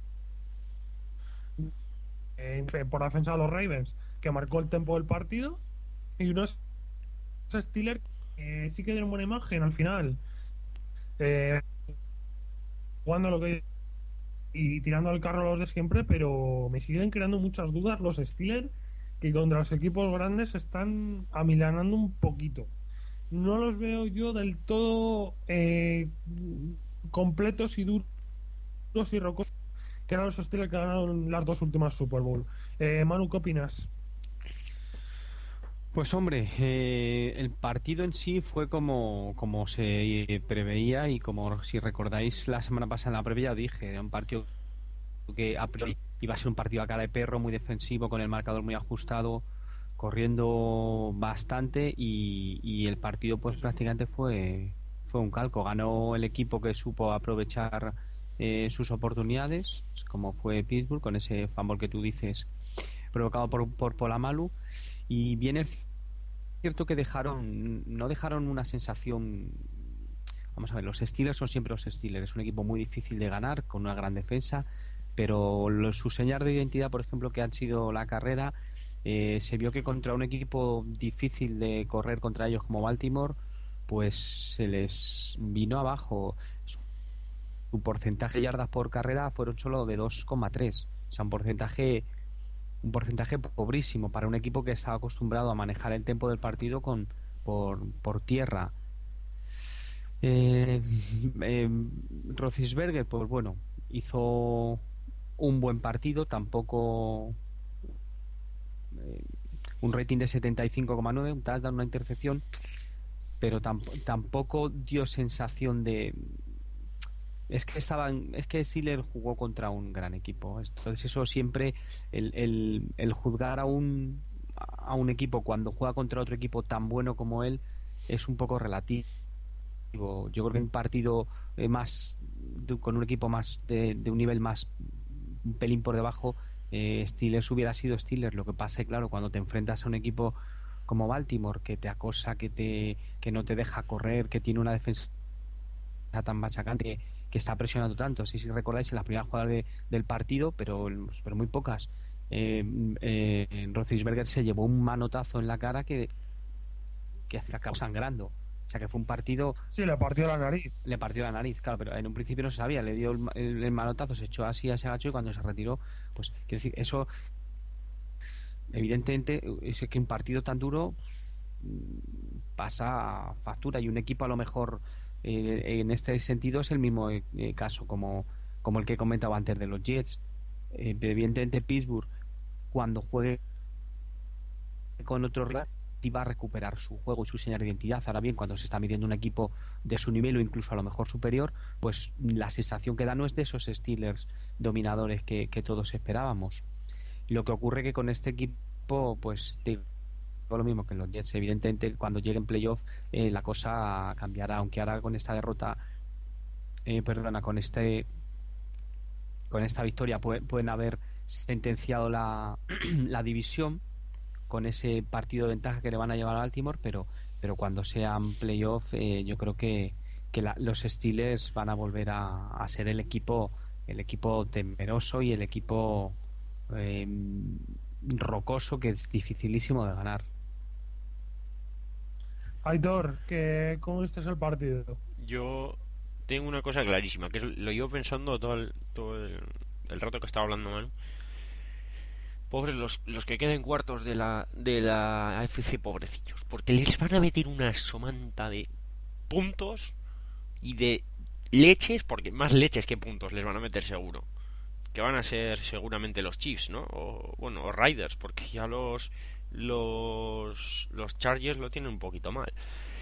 eh, por la defensa de los Ravens, que marcó el tempo del partido, y unos Steelers que eh, sí que dieron buena imagen al final, eh, jugando lo que y tirando al carro a los de siempre, pero me siguen creando muchas dudas los Steelers, que contra los equipos grandes están amilanando un poquito. No los veo yo del todo eh, completos y duros y rocosos, que eran los Steelers que ganaron las dos últimas Super Bowl. eh, Manu, ¿qué opinas? Pues hombre, eh, el partido en sí fue como, como se preveía y como si recordáis la semana pasada en la previa dije, era un partido que a priori iba a ser un partido a cara de perro, muy defensivo, con el marcador muy ajustado, corriendo bastante y, y el partido pues prácticamente fue, fue un calco. Ganó el equipo que supo aprovechar eh, sus oportunidades, como fue Pittsburgh, con ese fumble que tú dices provocado por, por Polamalu. Y bien es cierto que dejaron, no dejaron una sensación. Vamos a ver, los Steelers son siempre los Steelers, es un equipo muy difícil de ganar, con una gran defensa, pero los, sus señas de identidad, por ejemplo, que han sido la carrera, eh, se vio que contra un equipo difícil de correr contra ellos como Baltimore, pues se les vino abajo. Su, su porcentaje de yardas por carrera fueron solo de dos coma tres, o sea, un porcentaje un porcentaje pobrísimo para un equipo que estaba acostumbrado a manejar el tempo del partido con por, por tierra. Eh, eh, Roethlisberger, pues bueno, hizo un buen partido, tampoco eh, un rating de setenta y cinco coma nueve, un touchdown, una intercepción, pero tamp- tampoco dio sensación de. Es que estaban, es que Steelers jugó contra un gran equipo, entonces eso siempre, el, el, el juzgar a un a un equipo cuando juega contra otro equipo tan bueno como él es un poco relativo. Yo creo que un partido eh, más de- con un equipo más de, de un nivel más un pelín por debajo, eh, Steelers hubiera sido Steelers. Lo que pasa es claro, cuando te enfrentas a un equipo como Baltimore que te acosa, que te que no te deja correr, que tiene una defensa tan machacante, que, que está presionando tanto. Sí, si recordáis en las primeras jugadas de- del partido, pero, pero muy pocas. Eh, eh, Roethlisberger se llevó un manotazo en la cara que, que acabó sangrando. O sea que fue un partido, Sí, le partió la nariz. le partió la nariz, claro, pero en un principio no se sabía, le dio el, el- el manotazo, se echó así, se agachó y cuando se retiró, pues quiero decir, eso evidentemente es que un partido tan duro mm, pasa factura y un equipo a lo mejor eh, en este sentido es el mismo eh, caso como, como el que comentaba antes de los Jets. Eh, evidentemente Pittsburgh cuando juegue con otro rival va a recuperar su juego y su señal de identidad. Ahora bien, cuando se está midiendo un equipo de su nivel o incluso a lo mejor superior, pues la sensación que da no es de esos Steelers dominadores que, que todos esperábamos. Lo que ocurre que con este equipo, pues digo lo mismo que en los Jets, evidentemente cuando lleguen playoff eh, la cosa cambiará, aunque ahora con esta derrota, eh, perdona, con este con esta victoria puede, pueden haber sentenciado la, la división con ese partido de ventaja que le van a llevar a Baltimore, pero pero cuando sean playoff eh, yo creo que, que la, los Steelers van a volver a, a ser el equipo el equipo temeroso y el equipo eh, rocoso que es dificilísimo de ganar. Aitor, que ¿cómo viste el partido? Yo tengo una cosa clarísima, que es lo llevo pensando todo el, todo el, el rato que estaba hablando Manu. Pobres los, los que queden cuartos de la de la A F C, pobrecillos, porque les van a meter una somanta de puntos y de leches, porque más leches que puntos les van a meter seguro. Que van a ser seguramente los Chiefs, ¿no? O bueno, o Riders, porque ya los los los Chargers lo tienen un poquito mal.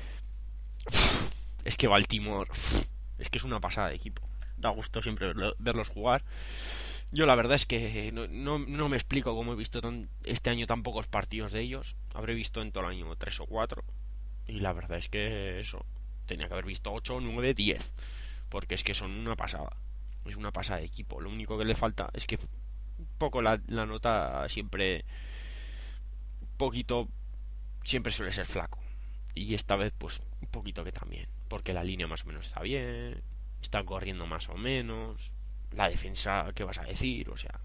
Es que Baltimore, es que es una pasada de equipo. Da gusto siempre verlo- verlos jugar. Yo la verdad es que no, no, no me explico cómo he visto tan, este año tan pocos partidos de ellos. Habré visto en todo el año tres o cuatro. Y la verdad es que eso, tenía que haber visto ocho, nueve, diez. Porque es que son una pasada. Es una pasada de equipo. Lo único que le falta es que un poco la, la nota siempre, un poquito, siempre suele ser flaco. Y esta vez pues un poquito que también. Porque la línea más o menos está bien. Están corriendo más o menos. La defensa, ¿qué vas a decir? O sea...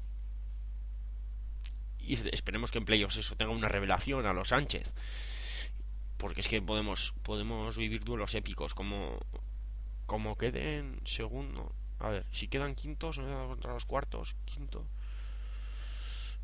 Y esperemos que en playoffs eso tenga una revelación a los Sánchez. Porque es que podemos podemos vivir duelos épicos como como queden segundo. A ver, si quedan quintos contra los cuartos, quinto.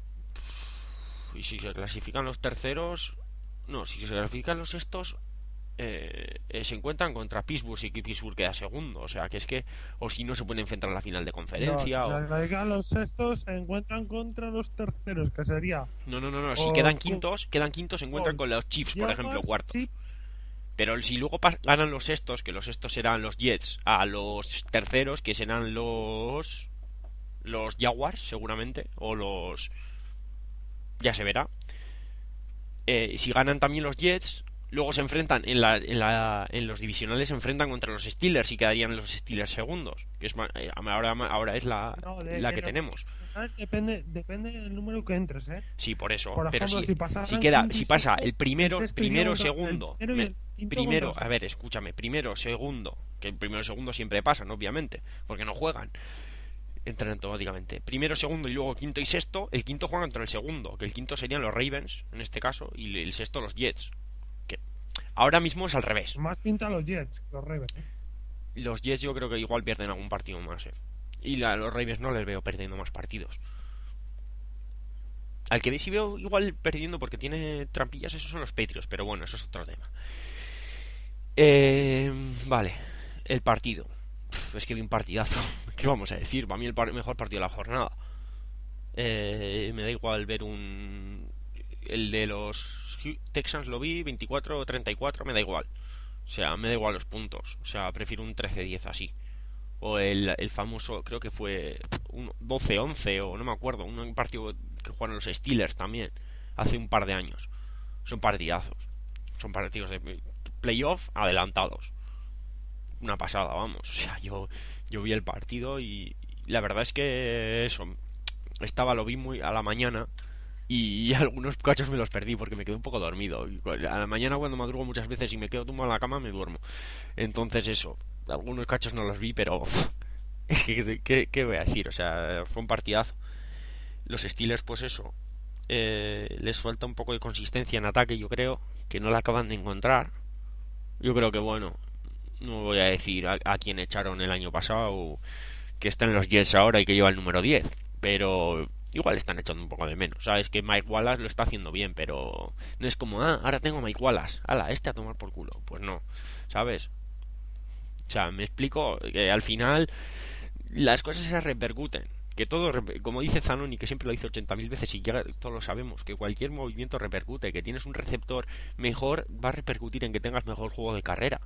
Y si se clasifican los terceros, no, si se clasifican los sextos, eh, eh, se encuentran contra Pittsburgh y que Pittsburgh queda segundo. O sea, que es que, o si no se pueden enfrentar a la final de conferencia. No, o... o sea, que los sextos se encuentran contra los terceros, que sería. No, no, no, no. Si o- quedan quintos, quedan quintos, se encuentran con Colts, los Chiefs, por ejemplo, Jaguars, cuartos. Chiefs. Pero si luego pas- ganan los sextos, que los sextos serán los Jets, a los terceros, que serán los los Jaguars, seguramente, o los... ya se verá. Eh, si ganan también los Jets, luego se enfrentan en, la, en, la, en los divisionales, se enfrentan contra los Steelers y quedarían los Steelers segundos, que es ma- eh, ahora, ahora es la, No, de- la de que los tenemos. divisionales Depende, depende del número que entres, ¿eh? Sí, por eso. Por Pero ejemplo, si, si pasaran si queda, quinto y si pasa sexto, el primero, el sexto primero, iría contra- el segundo, primero y me- el quinto primero, contra- a ver, escúchame, primero, segundo, que el primero y segundo siempre pasan, obviamente, porque no juegan, entran automáticamente. Primero, segundo y luego quinto y sexto, el quinto juega contra el segundo, que el quinto serían los Ravens, en este caso, y el sexto los Jets. Que ahora mismo es al revés. Más pinta los Jets, que los Ravens. ¿eh? Los Jets yo creo que igual pierden algún partido más, eh. Y la- los Ravens no les veo perdiendo más partidos. Al que sí veo igual perdiendo porque tiene trampillas, esos son los Patriots, pero bueno, eso es otro tema. Eh, vale, el partido. Pff, es que vi un partidazo. ¿Qué vamos a decir? Para mí el par- mejor partido de la jornada. Eh, me da igual ver un... El de los Hu- Texans lo vi, veinticuatro o treinta y cuatro, me da igual. O sea, me da igual los puntos. O sea, prefiero un trece diez así. O el, el famoso, creo que fue un doce once o no me acuerdo, un partido que jugaron los Steelers también, hace un par de años. Son partidazos. Son partidos de playoff adelantados. Una pasada, vamos. O sea, yo, yo vi el partido y la verdad es que eso, estaba, lo vi muy a la mañana y algunos cachos me los perdí porque me quedé un poco dormido. Y a la mañana cuando madrugo muchas veces y me quedo tumbado en la cama me duermo. Entonces eso, algunos cachos no los vi, pero es que ¿qué, qué voy a decir? O sea, fue un partidazo. Los Steelers, pues eso, eh, les falta un poco de consistencia en ataque, yo creo, que no la acaban de encontrar. Yo creo que bueno, no voy a decir a, a quién echaron el año pasado, que está en los Jets ahora y que lleva el número diez, pero igual están echando un poco de menos. Sabes que Mike Wallace lo está haciendo bien, pero no es como, ah, ahora tengo Mike Wallace, ala, este a tomar por culo. Pues no, ¿sabes? O sea, me explico que al final las cosas se repercuten. Que todo, como dice Zanoni, que siempre lo dice ochenta mil veces y ya todos lo sabemos, que cualquier movimiento repercute, que tienes un receptor mejor, va a repercutir en que tengas mejor juego de carrera.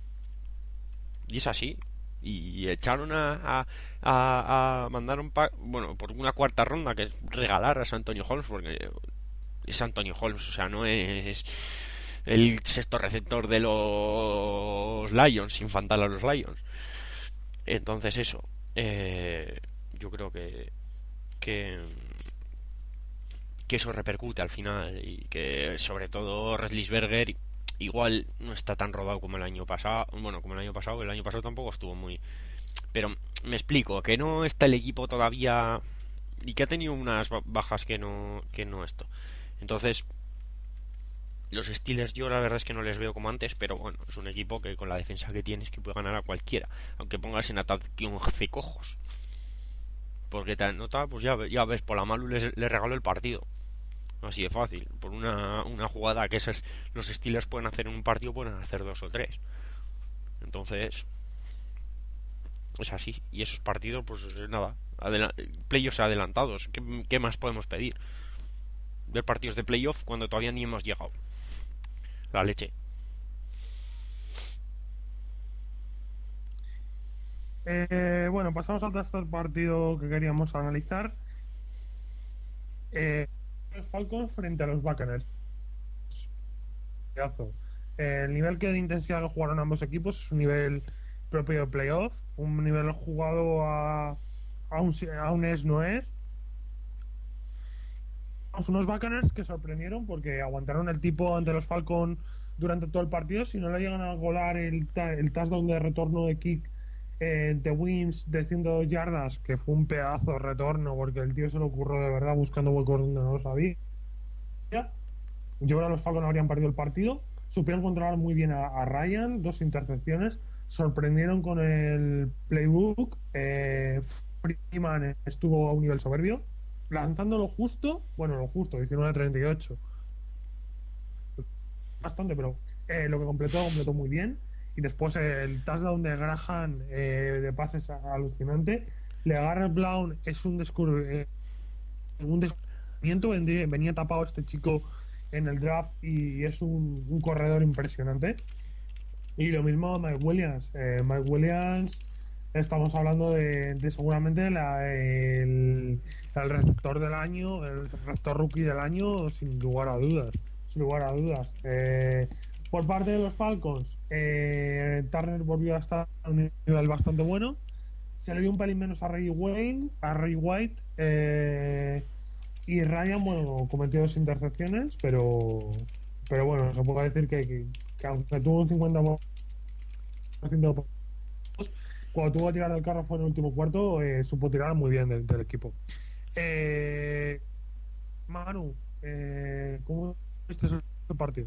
Y es así. Y echaron a, a, a, a mandar un pack, bueno, por una cuarta ronda, que es regalar a San Antonio Holmes, porque es Antonio Holmes, o sea, no es el sexto receptor de los Lions, sin faltar a los Lions. Entonces eso, eh, yo creo que, que que eso repercute al final y que sobre todo Roethlisberger igual no está tan rodado como el año pasado, bueno, como el año pasado, el año pasado tampoco estuvo muy, pero me explico, que no está el equipo todavía y que ha tenido unas bajas que no que no esto. Entonces los Steelers yo la verdad es que no les veo como antes, pero bueno, es un equipo que con la defensa que tienes que puede ganar a cualquiera, aunque pongas en ataque un cojos. Porque te anota, pues ya, ya ves, por la Malu les, les regaló el partido. Así de fácil. Por una, una jugada que esos, los Steelers pueden hacer en un partido, pueden hacer dos o tres. Entonces, es así. Y esos partidos, pues nada, adela- playoffs adelantados. ¿Qué, ¿Qué más podemos pedir? Ver partidos de playoff cuando todavía ni hemos llegado. La leche. Eh, bueno, pasamos al tercer partido que queríamos analizar. Eh, los Falcons frente a los Buccaneers. Eh, el nivel que de intensidad que jugaron ambos equipos es un nivel propio de playoff, un nivel jugado a, a, un, a un es no es. Unos Buccaneers que sorprendieron porque aguantaron el tipo ante los Falcons durante todo el partido. Si no le llegan a golar el, el touchdown de retorno de kick eh, de Wims de ciento yardas, que fue un pedazo de retorno porque el tío se lo ocurrió de verdad buscando huecos donde no lo sabía. Yo creo que los Falcons habrían perdido el partido. Supieron controlar muy bien a, a Ryan, dos intercepciones, sorprendieron con el playbook. eh, Freeman estuvo a un nivel soberbio, lanzando lo justo, bueno, lo justo, diecinueve a treinta y ocho, bastante, pero eh, lo que completó, completó muy bien. Y después eh, el touchdown de Graham eh, de pases alucinante. LeGarrette Blount es un, descubri eh, un descubrimiento. Venía, venía tapado este chico en el draft y es un, un corredor impresionante. Y lo mismo Mike Williams. Eh, Mike Williams, estamos hablando de, de seguramente la, el, el receptor del año, el receptor rookie del año, sin lugar a dudas. Sin lugar a dudas. Eh, por parte de los Falcons, eh, Turner volvió a estar a un nivel bastante bueno. Se le dio un pelín menos a Ray Wayne, a Ray White. Eh, y Ryan, bueno, cometió dos intercepciones, pero pero bueno, se puede decir que, que, que aunque tuvo un cincuenta por ciento de cuando tuvo que tirar del carro fue en el último cuarto, eh, supo tirar muy bien del, del equipo. Eh, Manu, eh, ¿cómo viste el partido?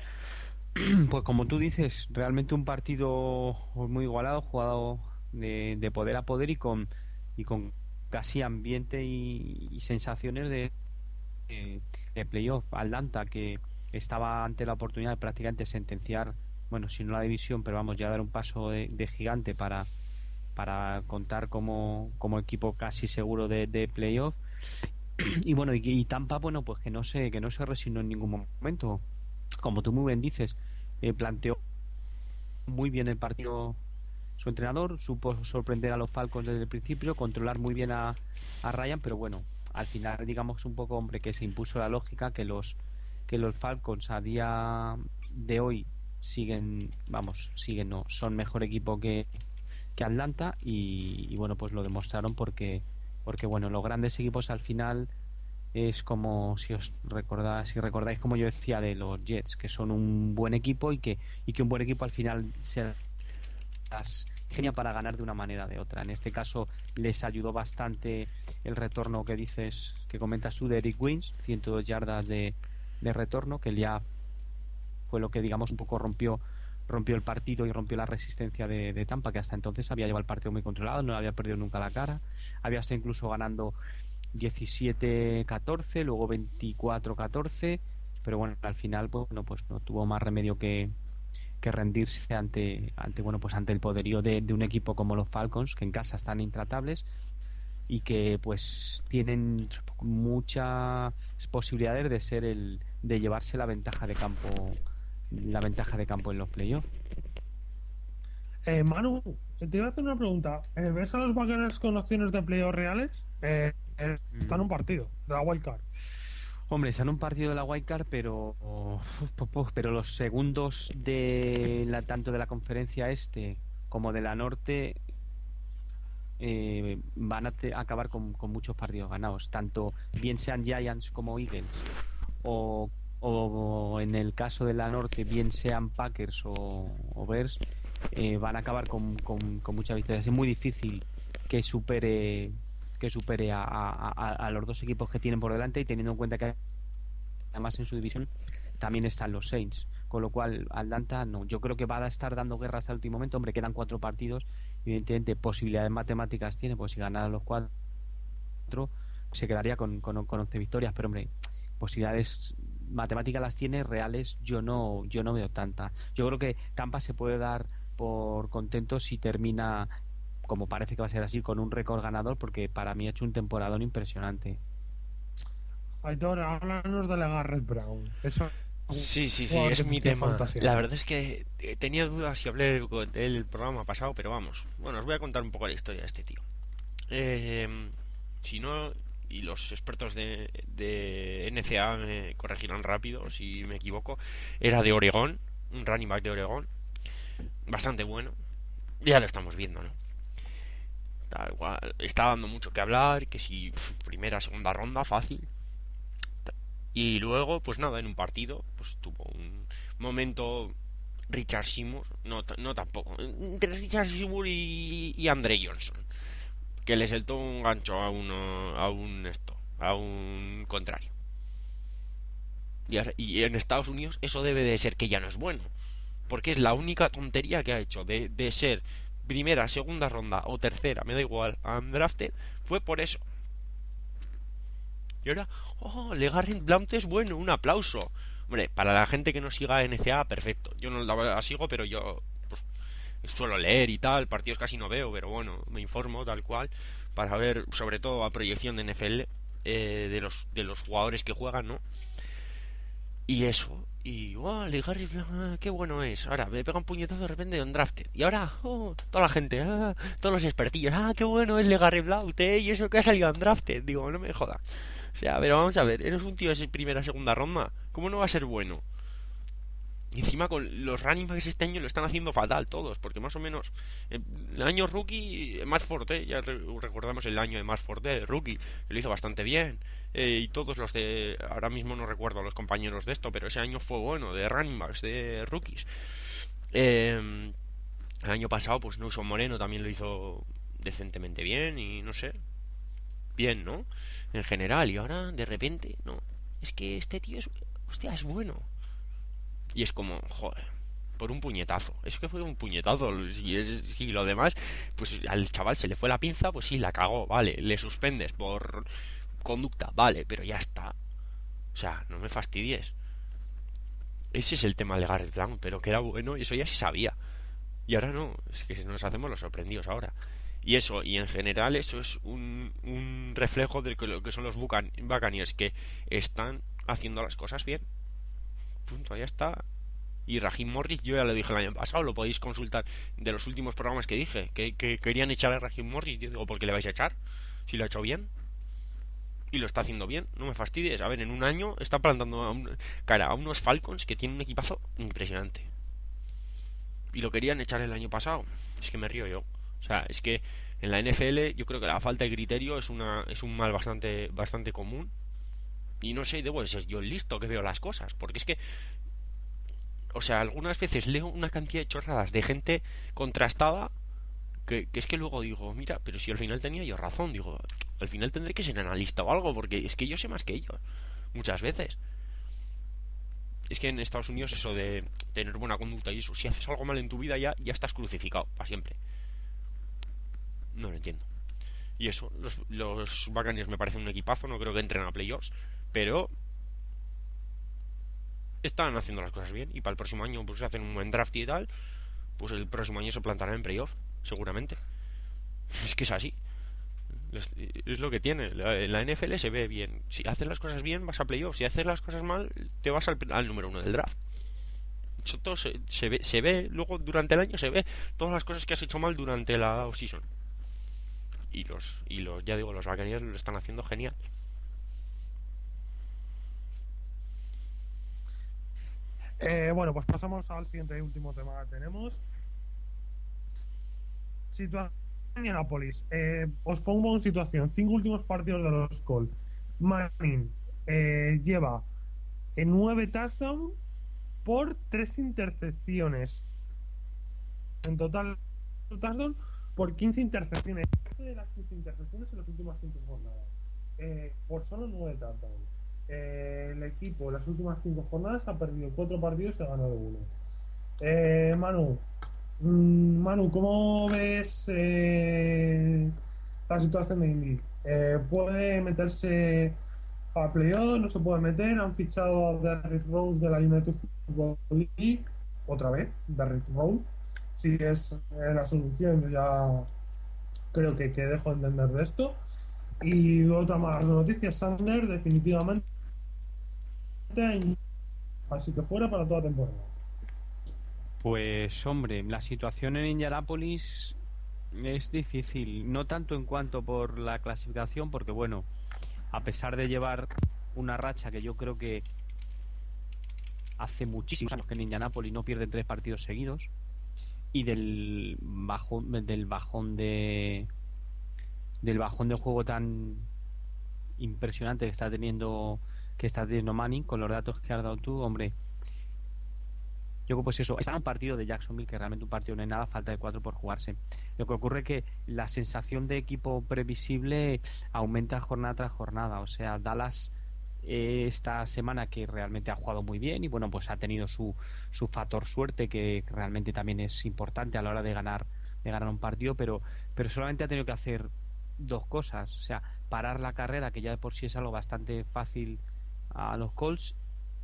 Pues como tú dices, realmente un partido muy igualado, jugado de, de poder a poder y con y con casi ambiente y, y sensaciones de, de, de playoff. Atlanta, que estaba ante la oportunidad de prácticamente sentenciar, bueno, si no la división, pero vamos, ya dar un paso de, de gigante para para contar como, como equipo casi seguro de, de playoff. Y bueno, y, y Tampa, bueno, pues que no se que no se resignó en ningún momento. Como tú muy bien dices, eh, planteó muy bien el partido su entrenador, supo sorprender a los Falcons desde el principio, controlar muy bien a, a Ryan, pero bueno, al final digamos un poco, hombre, que se impuso la lógica que los que los Falcons a día de hoy siguen, vamos, siguen no, son mejor equipo que, que Atlanta y, y bueno, pues lo demostraron porque porque bueno, los grandes equipos al final es como si os recordáis, si recordáis como yo decía de los Jets, que son un buen equipo y que y que un buen equipo al final se las genia para ganar de una manera o de otra. En este caso les ayudó bastante el retorno que dices, que comentas tú, de Eric Wins, ciento dos yardas de, de retorno, que ya fue lo que digamos un poco rompió rompió el partido y rompió la resistencia de, de Tampa, que hasta entonces había llevado el partido muy controlado, no había perdido nunca la cara, había estado incluso ganando diecisiete catorce, luego veinticuatro catorce, pero bueno, al final bueno, pues no tuvo más remedio que, que rendirse ante ante bueno pues ante el poderío de, de un equipo como los Falcons, que en casa están intratables y que pues tienen muchas posibilidades de ser el de llevarse la ventaja de campo la ventaja de campo en los playoffs. Eh, Manu, te iba a hacer una pregunta. Eh, ¿Ves a los Buccaneers con opciones de playoffs reales? Eh, eh, están en un partido de la Wild Card. Hombre, están en un partido de la Wild Card, pero pero los segundos de la, tanto de la conferencia este como de la norte eh, van a te, acabar con, con muchos partidos ganados, tanto bien sean Giants como Eagles o, o en el caso de la norte bien sean Packers o, o Bears, eh, van a acabar con, con, con muchas victorias. Es muy difícil que supere que supere a, a, a, a los dos equipos que tienen por delante, y teniendo en cuenta que además en su división también están los Saints, con lo cual Atlanta no, yo creo que va a estar dando guerra hasta el último momento. Hombre, quedan cuatro partidos, evidentemente posibilidades matemáticas tiene, pues si ganara los cuatro se quedaría con, con, con once victorias, pero hombre, posibilidades matemáticas las tiene, reales yo no yo no veo tantas. Yo creo que Tampa se puede dar por contento si termina, como parece que va a ser así, con un récord ganador, porque para mí ha hecho un temporadón impresionante. Aitor, háblanos de LeGarrette Blount. Eso Sí, sí, sí, es mi tema. Fantasía. La verdad es que tenía dudas si hablé con él el programa pasado, pero vamos. Bueno, os voy a contar un poco la historia de este tío. Eh, si no, y los expertos de, de N C A A me corregirán rápido si me equivoco, era de Oregón, un running back de Oregón, bastante bueno. Ya lo estamos viendo, ¿no? Tal cual, está dando mucho que hablar, que si pff, primera, segunda ronda, fácil. Y luego, pues nada, en un partido, pues tuvo un momento Richard Seymour, no, no tampoco, entre Richard Seymour y, y Andre Johnson, que le soltó un gancho a uno, a un esto, a un contrario. Y, y en Estados Unidos eso debe de ser que ya no es bueno, porque es la única tontería que ha hecho de, de ser primera, segunda ronda o tercera, me da igual, undrafted, fue por eso. Y ahora, oh, LeGarrette Blount es bueno, un aplauso. Hombre, para la gente que no siga N C A, perfecto. Yo no la sigo, pero yo pues, suelo leer y tal. Partidos casi no veo, pero bueno, me informo tal cual. Para ver, sobre todo a proyección de N F L, eh, de, los, de los jugadores que juegan, ¿no? Y eso. Y, wow, Legare Blount, qué bueno es. Ahora, me pega un puñetazo de repente de un drafted. Y ahora, oh, toda la gente, ah, todos los expertillos, ah, qué bueno es Legare Blount, eh, y eso que ha salido en drafted. Digo, no me joda. O sea, pero vamos a ver, eres un tío de primera segunda ronda. ¿Cómo no va a ser bueno? Y encima con los running backs este año lo están haciendo fatal todos, porque más o menos eh, el año rookie, Matt Forte, ya re recordamos el año de Matt Forte, de rookie, que lo hizo bastante bien, eh, y todos los de, ahora mismo no recuerdo a los compañeros de esto, pero ese año fue bueno, de running backs, de rookies. Eh, el año pasado, pues Nelson Moreno también lo hizo decentemente bien, y no sé, bien, ¿no? En general, y ahora de repente, no, es que este tío es, hostia, es bueno. Y es como, joder, por un puñetazo. Es que fue un puñetazo. Y, es, y lo demás, pues al chaval se le fue la pinza, pues sí, la cagó, vale. Le suspendes por conducta, vale, pero ya está. O sea, no me fastidies. Ese es el tema de Garrett Blount, pero que era bueno, y eso ya se sabía. Y ahora no, es que nos hacemos los sorprendidos ahora. Y eso, y en general, eso es un, un reflejo de lo que son los Buccaneers, que están haciendo las cosas bien. Punto, ya está. Y Raheem Morris, yo ya lo dije el año pasado, lo podéis consultar de los últimos programas que dije, que, que querían echar a Raheem Morris. Yo digo, ¿por qué le vais a echar? Si lo ha hecho bien y lo está haciendo bien, no me fastidies. A ver, en un año está plantando a un, cara a unos Falcons que tienen un equipazo impresionante. Y lo querían echar el año pasado. Es que me río yo. O sea, es que en la N F L yo creo que la falta de criterio es una es un mal bastante bastante común. Y no sé, debo de ser yo el listo que veo las cosas, porque es que, o sea, algunas veces leo una cantidad de chorradas de gente contrastada que, que es que luego digo, mira, pero si al final tenía yo razón, digo, al final tendré que ser analista o algo, porque es que yo sé más que ellos, muchas veces. Es que en Estados Unidos eso de tener buena conducta y eso, si haces algo mal en tu vida ya, ya estás crucificado, para siempre. No lo entiendo. Y eso, los, los Buccaneers me parecen un equipazo, no creo que entren a playoffs, pero están haciendo las cosas bien. Y para el próximo año, pues hacen un buen draft y tal, pues el próximo año se plantarán en playoff, seguramente. Es que es así. Es lo que tiene. En la N F L se ve bien. Si haces las cosas bien, vas a playoff. Si haces las cosas mal, te vas al, al número uno del draft. Eso todo se, se, ve, se ve, luego durante el año se ve todas las cosas que has hecho mal durante la off-season. Y los, y los, ya digo, los Buccaneers lo están haciendo genial. Eh, bueno, pues pasamos al siguiente y último tema que tenemos. Situación en Indianapolis. Eh, os pongo en situación. Cinco últimos partidos de los Colts. Manning eh, lleva en nueve touchdowns por tres intercepciones. En total, touchdown por quince intercepciones. De las quince intercepciones en las últimas cinco jornadas. Eh, por solo nueve touchdowns. Eh, el equipo en las últimas cinco jornadas ha perdido cuatro partidos y ha ganado uno. Eh, Manu, mmm, Manu, ¿cómo ves eh, la situación de Indy? Eh, ¿Puede meterse a playoff? ¿No se puede meter? Han fichado a Derrick Rose de la United Football League otra vez, Derrick Rose. Si es eh, la solución, ya creo que, que dejo de entender de esto. Y otra más noticia, Sander definitivamente, así que fuera para toda temporada. Pues hombre, la situación en Indianápolis es difícil, no tanto en cuanto por la clasificación, porque bueno, a pesar de llevar una racha que yo creo que hace muchísimos años que en Indianápolis no pierden tres partidos seguidos, y del bajón del bajón de del bajón de juego tan impresionante que está teniendo que está teniendo Manning, con los datos que has dado tú, hombre, yo pues eso, está un partido de Jacksonville que realmente un partido no es nada, falta de cuatro por jugarse. Lo que ocurre es que la sensación de equipo previsible aumenta jornada tras jornada, o sea, Dallas eh, esta semana que realmente ha jugado muy bien y bueno, pues ha tenido su, su factor suerte que realmente también es importante a la hora de ganar de ganar un partido, pero, pero solamente ha tenido que hacer dos cosas, o sea, parar la carrera, que ya de por sí es algo bastante fácil a los Colts,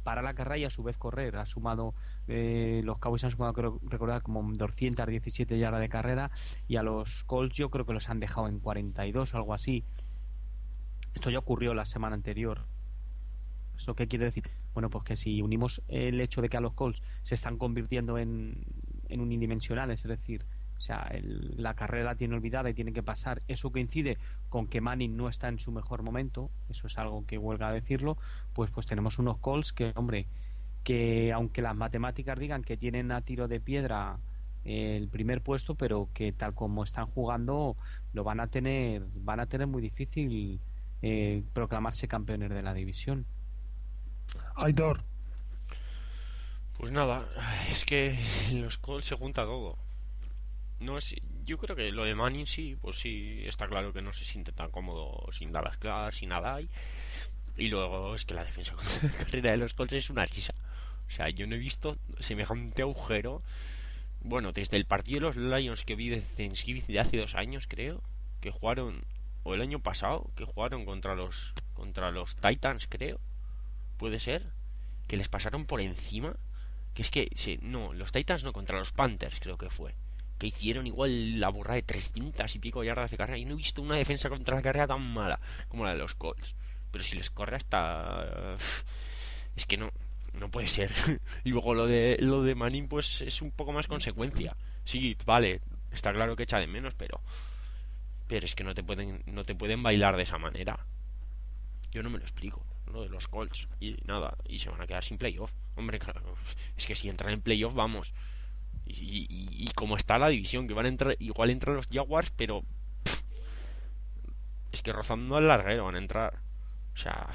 para la carrera y a su vez correr. Ha sumado, eh, los Cowboys han sumado, creo recordar, como doscientas diecisiete yardas de carrera, y a los Colts yo creo que los han dejado en cuarenta y dos o algo así. Esto ya ocurrió la semana anterior. ¿Eso qué quiere decir? Bueno, pues que si unimos el hecho de que a los Colts se están convirtiendo en, en unidimensionales, es decir, o sea, el, la carrera la tiene olvidada y tiene que pasar, eso coincide con que Manning no está en su mejor momento, eso es algo que huelga a decirlo, pues pues tenemos unos Colts que, hombre, que aunque las matemáticas digan que tienen a tiro de piedra eh, el primer puesto, pero que tal como están jugando lo van a tener, van a tener muy difícil eh, proclamarse campeones de la división. Aitor. Pues nada, es que en los Colts se junta todo. No es, yo creo que lo de Manning sí, pues sí, está claro que no se siente tan cómodo sin Dallas Clark, sin nada. Y, y luego es que la defensa contra la carrera de los Colts es una risa. O sea, yo no he visto semejante agujero. Bueno, desde el partido de los Lions que vi de Thanksgiving de hace dos años, creo, que jugaron, o el año pasado, que jugaron contra los contra los Titans, creo. Puede ser que les pasaron por encima, que es que sí, no, los Titans no, contra los Panthers creo que fue, que hicieron igual la burrada de trescientas y pico yardas de carrera, y no he visto una defensa contra la carrera tan mala como la de los Colts. Pero si les corre hasta, es que no no puede ser. Y luego lo de lo de Manning pues es un poco más consecuencia. Sí, vale, está claro que echa de menos, pero pero es que no te pueden no te pueden bailar de esa manera. Yo no me lo explico, lo de los Colts. Y nada, y se van a quedar sin playoff. Hombre, claro, es que si entran en playoff, vamos. Y, y, y como está la división, que van a entrar, igual entran los Jaguars, pero pff, es que rozando al larguero van a entrar. O sea,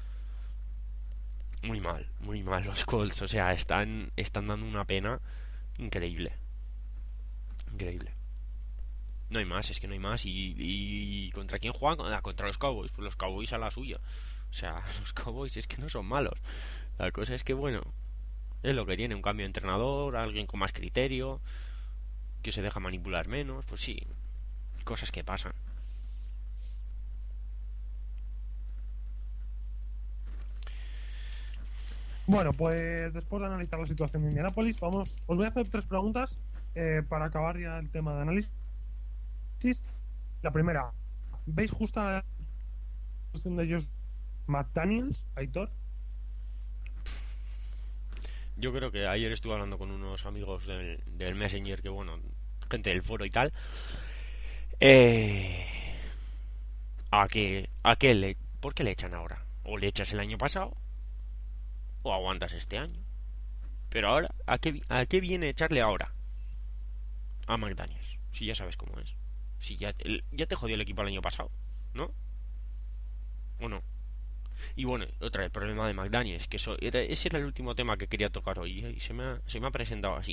pff, muy mal, muy mal los Colts. O sea, están, están dando una pena increíble. Increíble. No hay más, es que no hay más. ¿Y, y contra quién juegan? Ah, contra los Cowboys. Pues los Cowboys a la suya. O sea, los Cowboys es que no son malos. La cosa es que, bueno, es lo que tiene. Un cambio de entrenador, alguien con más criterio, que se deja manipular menos. Pues sí, cosas que pasan. Bueno, pues después de analizar la situación de Indianapolis, vamos, os voy a hacer tres preguntas eh, para acabar ya el tema de análisis. La primera, ¿veis justa la situación de ellos McDaniels, Aitor? Yo creo que ayer estuve hablando con unos amigos del, del Messenger, que bueno, gente del foro y tal. Eh, ¿A qué, a qué le, por qué le echan ahora? O le echas el año pasado, o aguantas este año. Pero ahora, ¿a qué, a qué viene echarle ahora a McDaniels? Si ya sabes cómo es. Si ya, el, ya te jodió el equipo el año pasado, ¿no? ¿O no? Y bueno, otra, el problema de McDaniels, que eso era, ese era el último tema que quería tocar hoy, y se me ha, se me ha presentado así.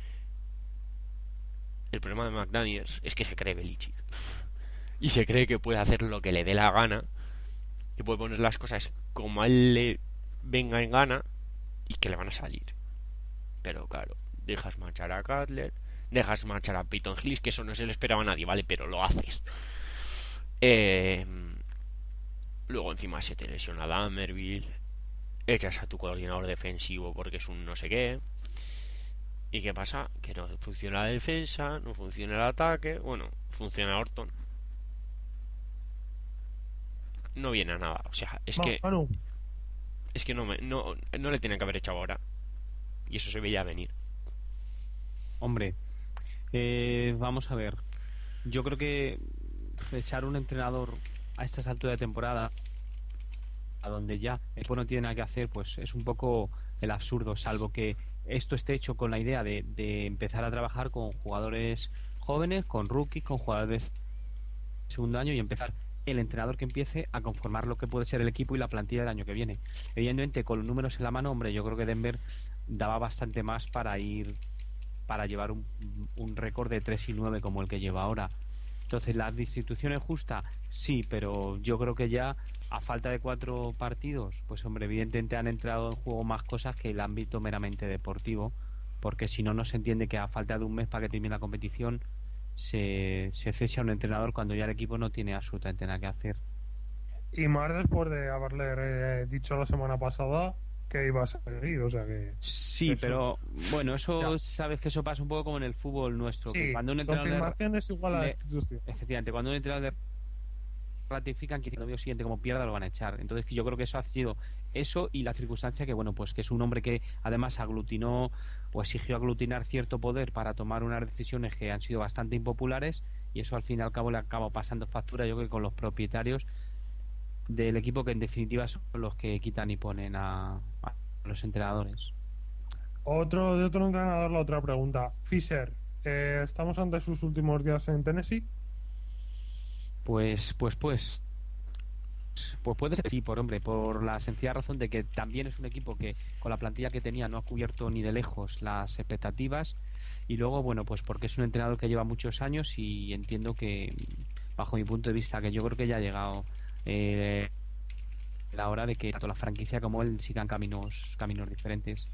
El problema de McDaniels es que se cree Belichick. Y se cree que puede hacer lo que le dé la gana, que puede poner las cosas como a él le venga en gana, y que le van a salir. Pero claro, dejas marchar a Cutler, dejas marchar a Peyton Hillis, que eso no se le esperaba a nadie, ¿vale? Pero lo haces. Eh, luego encima se te lesiona Damerville, echas a tu coordinador defensivo porque es un no sé qué. ¿Y qué pasa? Que no funciona la defensa, no funciona el ataque. Bueno, funciona Orton. No viene a nada. O sea, es que Manu. Es que no, me, no, no le tienen que haber echado ahora. Y eso se veía venir. Hombre, eh, vamos a ver. Yo creo que echar un entrenador a estas alturas de temporada, a donde ya el equipo no tiene nada que hacer, pues es un poco el absurdo, salvo que esto esté hecho con la idea de, de empezar a trabajar con jugadores jóvenes, con rookies, con jugadores de segundo año, y empezar el entrenador que empiece a conformar lo que puede ser el equipo y la plantilla del año que viene. Evidentemente, con los números en la mano, hombre, yo creo que Denver daba bastante más para ir para llevar un, un récord de tres y nueve como el que lleva ahora. Entonces, ¿la distribución es justa? Sí, pero yo creo que ya a falta de cuatro partidos, pues hombre, evidentemente han entrado en juego más cosas que el ámbito meramente deportivo, porque si no, no se entiende que a falta de un mes para que termine la competición se, se cese a un entrenador cuando ya el equipo no tiene absolutamente nada que hacer. Y más después de haberle eh, dicho la semana pasada que iba a seguir, o sea que... Sí, Eso. pero bueno, eso Ya. sabes que eso pasa un poco como en el fútbol nuestro, que Sí, cuando un entrenador le- confirmación es igual a la le- institución. efectivamente, cuando un entrenador le ratifican que el domingo siguiente como pierda lo van a echar. Entonces yo creo que eso ha sido eso y la circunstancia que bueno, pues que es un hombre que además aglutinó o exigió aglutinar cierto poder para tomar unas decisiones que han sido bastante impopulares y eso al fin y al cabo le acaba pasando factura yo creo que con los propietarios del equipo que en definitiva son los que quitan y ponen a, a los entrenadores. Otro de otro entrenador, la otra pregunta. Fisher, eh, ¿estamos ante sus últimos días en Tennessee? Pues, pues, pues, pues puede ser que sí, por hombre, por la sencilla razón de que también es un equipo que con la plantilla que tenía no ha cubierto ni de lejos las expectativas y luego, bueno, pues porque es un entrenador que lleva muchos años y entiendo que, bajo mi punto de vista, que yo creo que ya ha llegado eh, la hora de que tanto la franquicia como él sigan caminos, caminos diferentes.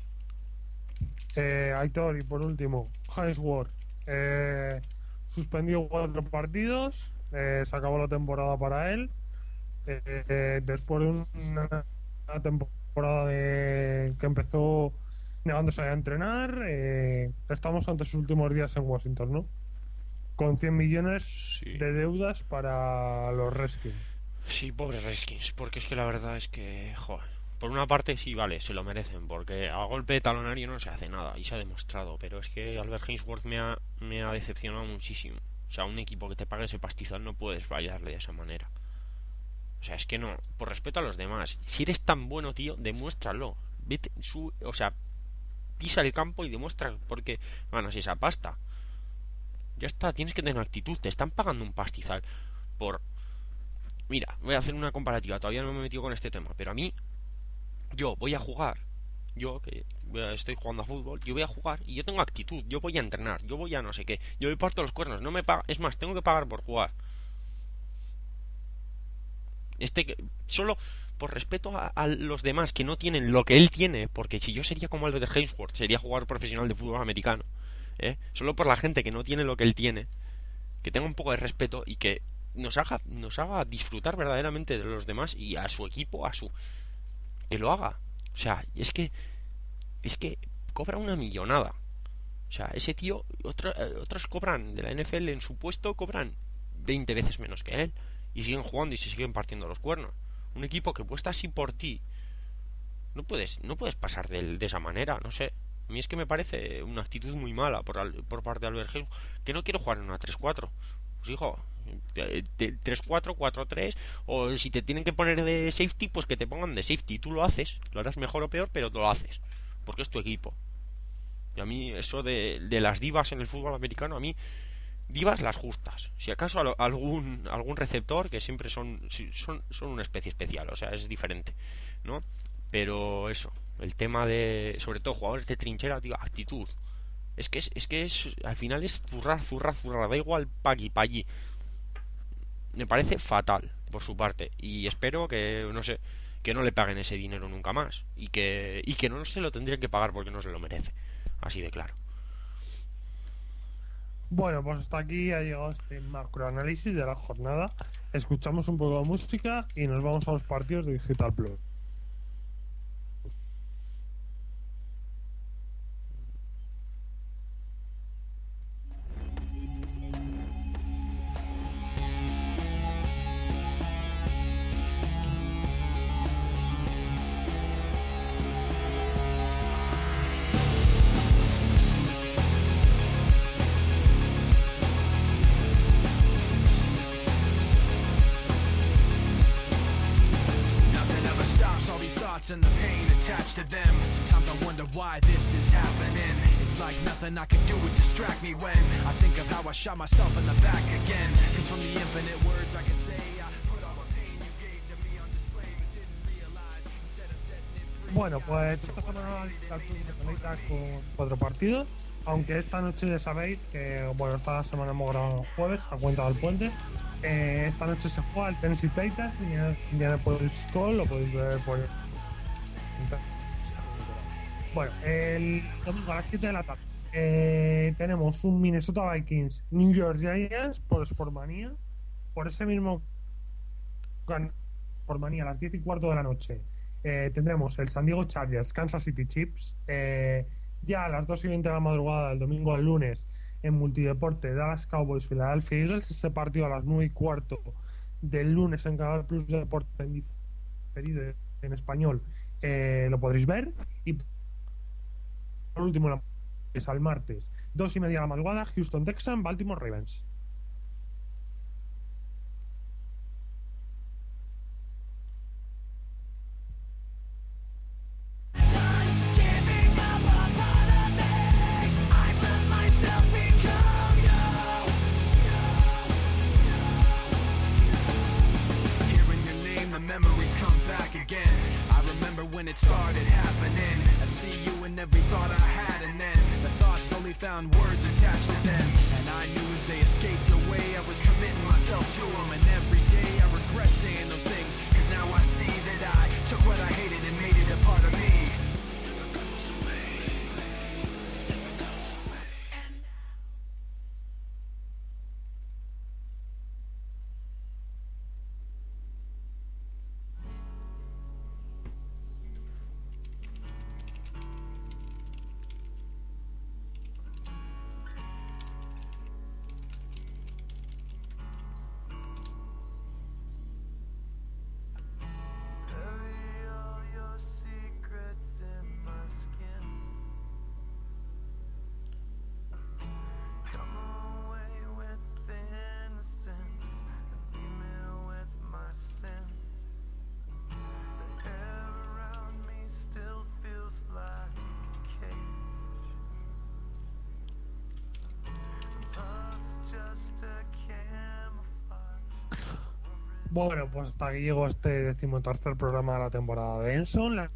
Eh, Aitor, y por último, Hines Ward. Eh, suspendió cuatro partidos, eh, se acabó la temporada para él. Eh, eh, después de una, una temporada de- que empezó negándose a entrenar, eh, estamos ante sus últimos días en Washington, ¿no? Con cien millones Sí. de deudas para los Redskins. Sí, pobres Redskins, porque es que la verdad es que, joder, por una parte sí, vale, se lo merecen, porque a golpe de talonario no se hace nada, y se ha demostrado, pero es que Albert Hainsworth me ha, me ha decepcionado muchísimo. O sea, un equipo que te pague ese pastizal no puedes fallarle de esa manera. O sea, es que no, por respeto a los demás, si eres tan bueno, tío, demuéstralo. Vete, su, o sea, pisa el campo y demuestra porque ganas esa pasta. Ya está, tienes que tener actitud, te están pagando un pastizal por... Mira, voy a hacer una comparativa, todavía no me he metido con este tema, pero a mí, yo voy a jugar, yo que estoy jugando a fútbol, yo voy a jugar y yo tengo actitud, yo voy a entrenar, yo voy a no sé qué, yo me parto los cuernos, no me paga, es más, tengo que pagar por jugar. Este que solo por respeto a, a los demás que no tienen lo que él tiene, porque si yo sería como Albert Hainsworth, sería jugador profesional de fútbol americano, ¿eh? Solo por la gente que no tiene lo que él tiene, que tenga un poco de respeto y que nos haga nos haga disfrutar verdaderamente de los demás y a su equipo, a su que lo haga. O sea, es que es que cobra una millonada. O sea, ese tío, otro, eh, otros cobran de la N F L en su puesto, cobran veinte veces menos que él. Y siguen jugando y se siguen partiendo los cuernos. Un equipo que puesta así por ti, no puedes no puedes pasar de, de esa manera, no sé. A mí es que me parece una actitud muy mala por, al, por parte de Albert Heinz, que no quiero jugar en una tres cuatro. Pues hijo, tres cuatro, cuatro tres, o si te tienen que poner de safety, pues que te pongan de safety. Tú lo haces, lo harás mejor o peor, pero lo haces, porque es tu equipo. Y a mí eso de, de las divas en el fútbol americano, a mí divas las justas. Si acaso al- algún algún receptor que siempre son son son una especie especial, o sea, es diferente, ¿no? Pero eso, el tema de sobre todo jugadores de trinchera, tío, actitud. Es que es, es que es al final es zurrar, zurrar, zurrar, da igual pa' aquí, pa' allí. Me parece fatal por su parte y espero que no sé, que no le paguen ese dinero nunca más y que y que no se lo tendrían que pagar porque no se lo merece. Así de claro. Bueno, pues hasta aquí ha llegado este macroanálisis de la jornada. Escuchamos un poco de música y nos vamos a los partidos de Digital Plus. Nothing ever stops all these thoughts and the pain attached to them. Sometimes I wonder why this is happening. It's like nothing I can do would distract me when I think of how I shot myself in the back again. Cause from the infinite words I can say, I put all the pain you gave to me on display, but didn't realize instead of setting it free. Bueno, pues esta semana Digital Plus se conecta con cuatro partidos. Aunque esta noche ya sabéis que, bueno, esta semana hemos grabado jueves a cuenta del puente. Eh, esta noche se juega el Tennessee Titans y Indianapolis Colts, lo podéis ver por bueno, el domingo a las siete de la tarde eh, tenemos un Minnesota Vikings New York Giants por Sportmania. Por ese mismo Sportmania a las diez y cuarto de la noche eh, tendremos el San Diego Chargers, Kansas City Chiefs, eh, ya a las dos y veinte de la madrugada del domingo al lunes en multideporte, Dallas Cowboys, Philadelphia Eagles, ese partido a las nueve y cuarto del lunes en Canal Plus Deporte en diferido en español, eh, lo podréis ver. Y por último, la es al martes, dos y media de la madrugada, Houston Texans, Baltimore Ravens. Memories come back again. I remember when it started happening. I'd see you in every thought I had, and then the thoughts slowly found words attached to them. And I knew as they escaped away, I was committing myself to them. And every day I regret saying those things, cause now I see that I took what I hated and made it a part of me. Never goes away. Never goes away. Bueno, pues hasta aquí llegó este decimotercer programa de la temporada de Enson. La...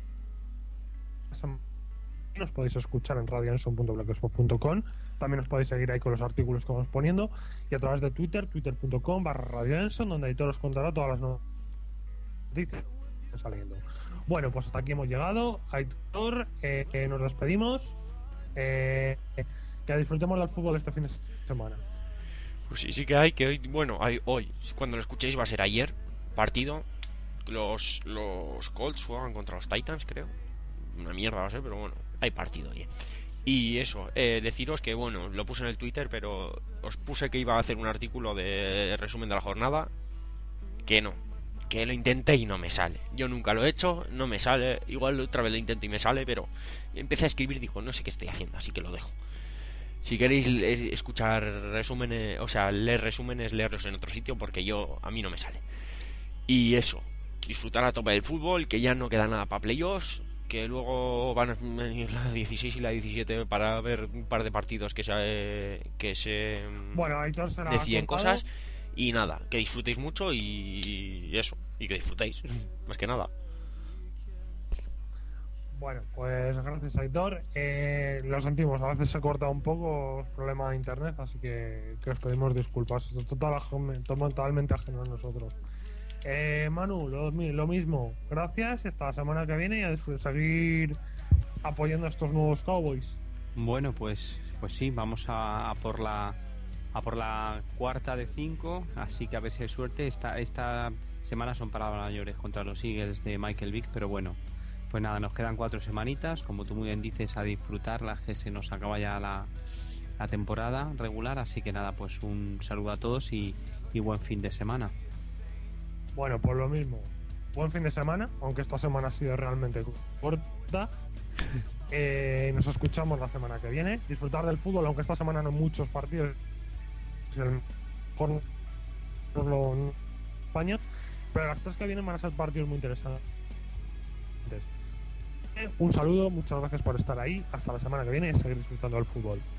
Nos podéis escuchar en radio enson punto blogspot punto com. También os podéis seguir ahí con los artículos que vamos poniendo. Y a través de Twitter, twitter punto com barra radio enson, donde Aitor os contará todas las noticias que están saliendo. Bueno, pues hasta aquí hemos llegado. Aitor, eh, eh, nos despedimos. Eh, eh, que disfrutemos del fútbol este fin de semana. Pues sí, sí que hay, que hoy, bueno, hay hoy, cuando lo escuchéis va a ser ayer, partido, los, los Colts juegan contra los Titans, creo, una mierda va a ser, pero bueno, hay partido hoy. Y eso, eh, deciros que bueno, lo puse en el Twitter, pero os puse que iba a hacer un artículo de resumen de la jornada, que no, que lo intenté y no me sale, yo nunca lo he hecho, no me sale, igual otra vez lo intento y me sale, pero empecé a escribir y digo, no sé qué estoy haciendo, así que lo dejo. Si queréis escuchar resúmenes, o sea, leer resúmenes, leerlos en otro sitio, porque yo, a mí no me sale. Y eso, disfrutar a tope del fútbol, que ya no queda nada para playoffs, que luego van a venir la dieciséis y la diecisiete para ver un par de partidos que se, que se bueno, Aitor será deciden cosas. Y nada, que disfrutéis mucho y eso, y que disfrutéis, más que nada. Bueno, pues gracias, Aitor. Eh, lo sentimos, a veces se corta un poco el problema de internet, así que, que os pedimos disculpas. Esto es total, totalmente ajeno a nosotros. Eh, Manu, lo, lo mismo. Gracias y hasta la semana que viene y a seguir apoyando a estos nuevos Cowboys. Bueno, pues, pues sí, vamos a, a por la a por la cuarta de cinco, así que a ver si hay suerte. Esta, esta semana son palabras mayores contra los Eagles de Michael Vick, pero bueno. Pues nada, nos quedan cuatro semanitas, como tú muy bien dices, a disfrutarla, que se nos acaba ya la, la temporada regular, así que nada, pues un saludo a todos y, y buen fin de semana. Bueno, pues lo mismo, buen fin de semana, aunque esta semana ha sido realmente corta. Eh, nos escuchamos la semana que viene. Disfrutar del fútbol, aunque esta semana no hay muchos partidos, es el mejor en España, pero las tres que vienen van a ser partidos muy interesantes. Un saludo, muchas gracias por estar ahí. Hasta la semana que viene y seguir disfrutando del fútbol.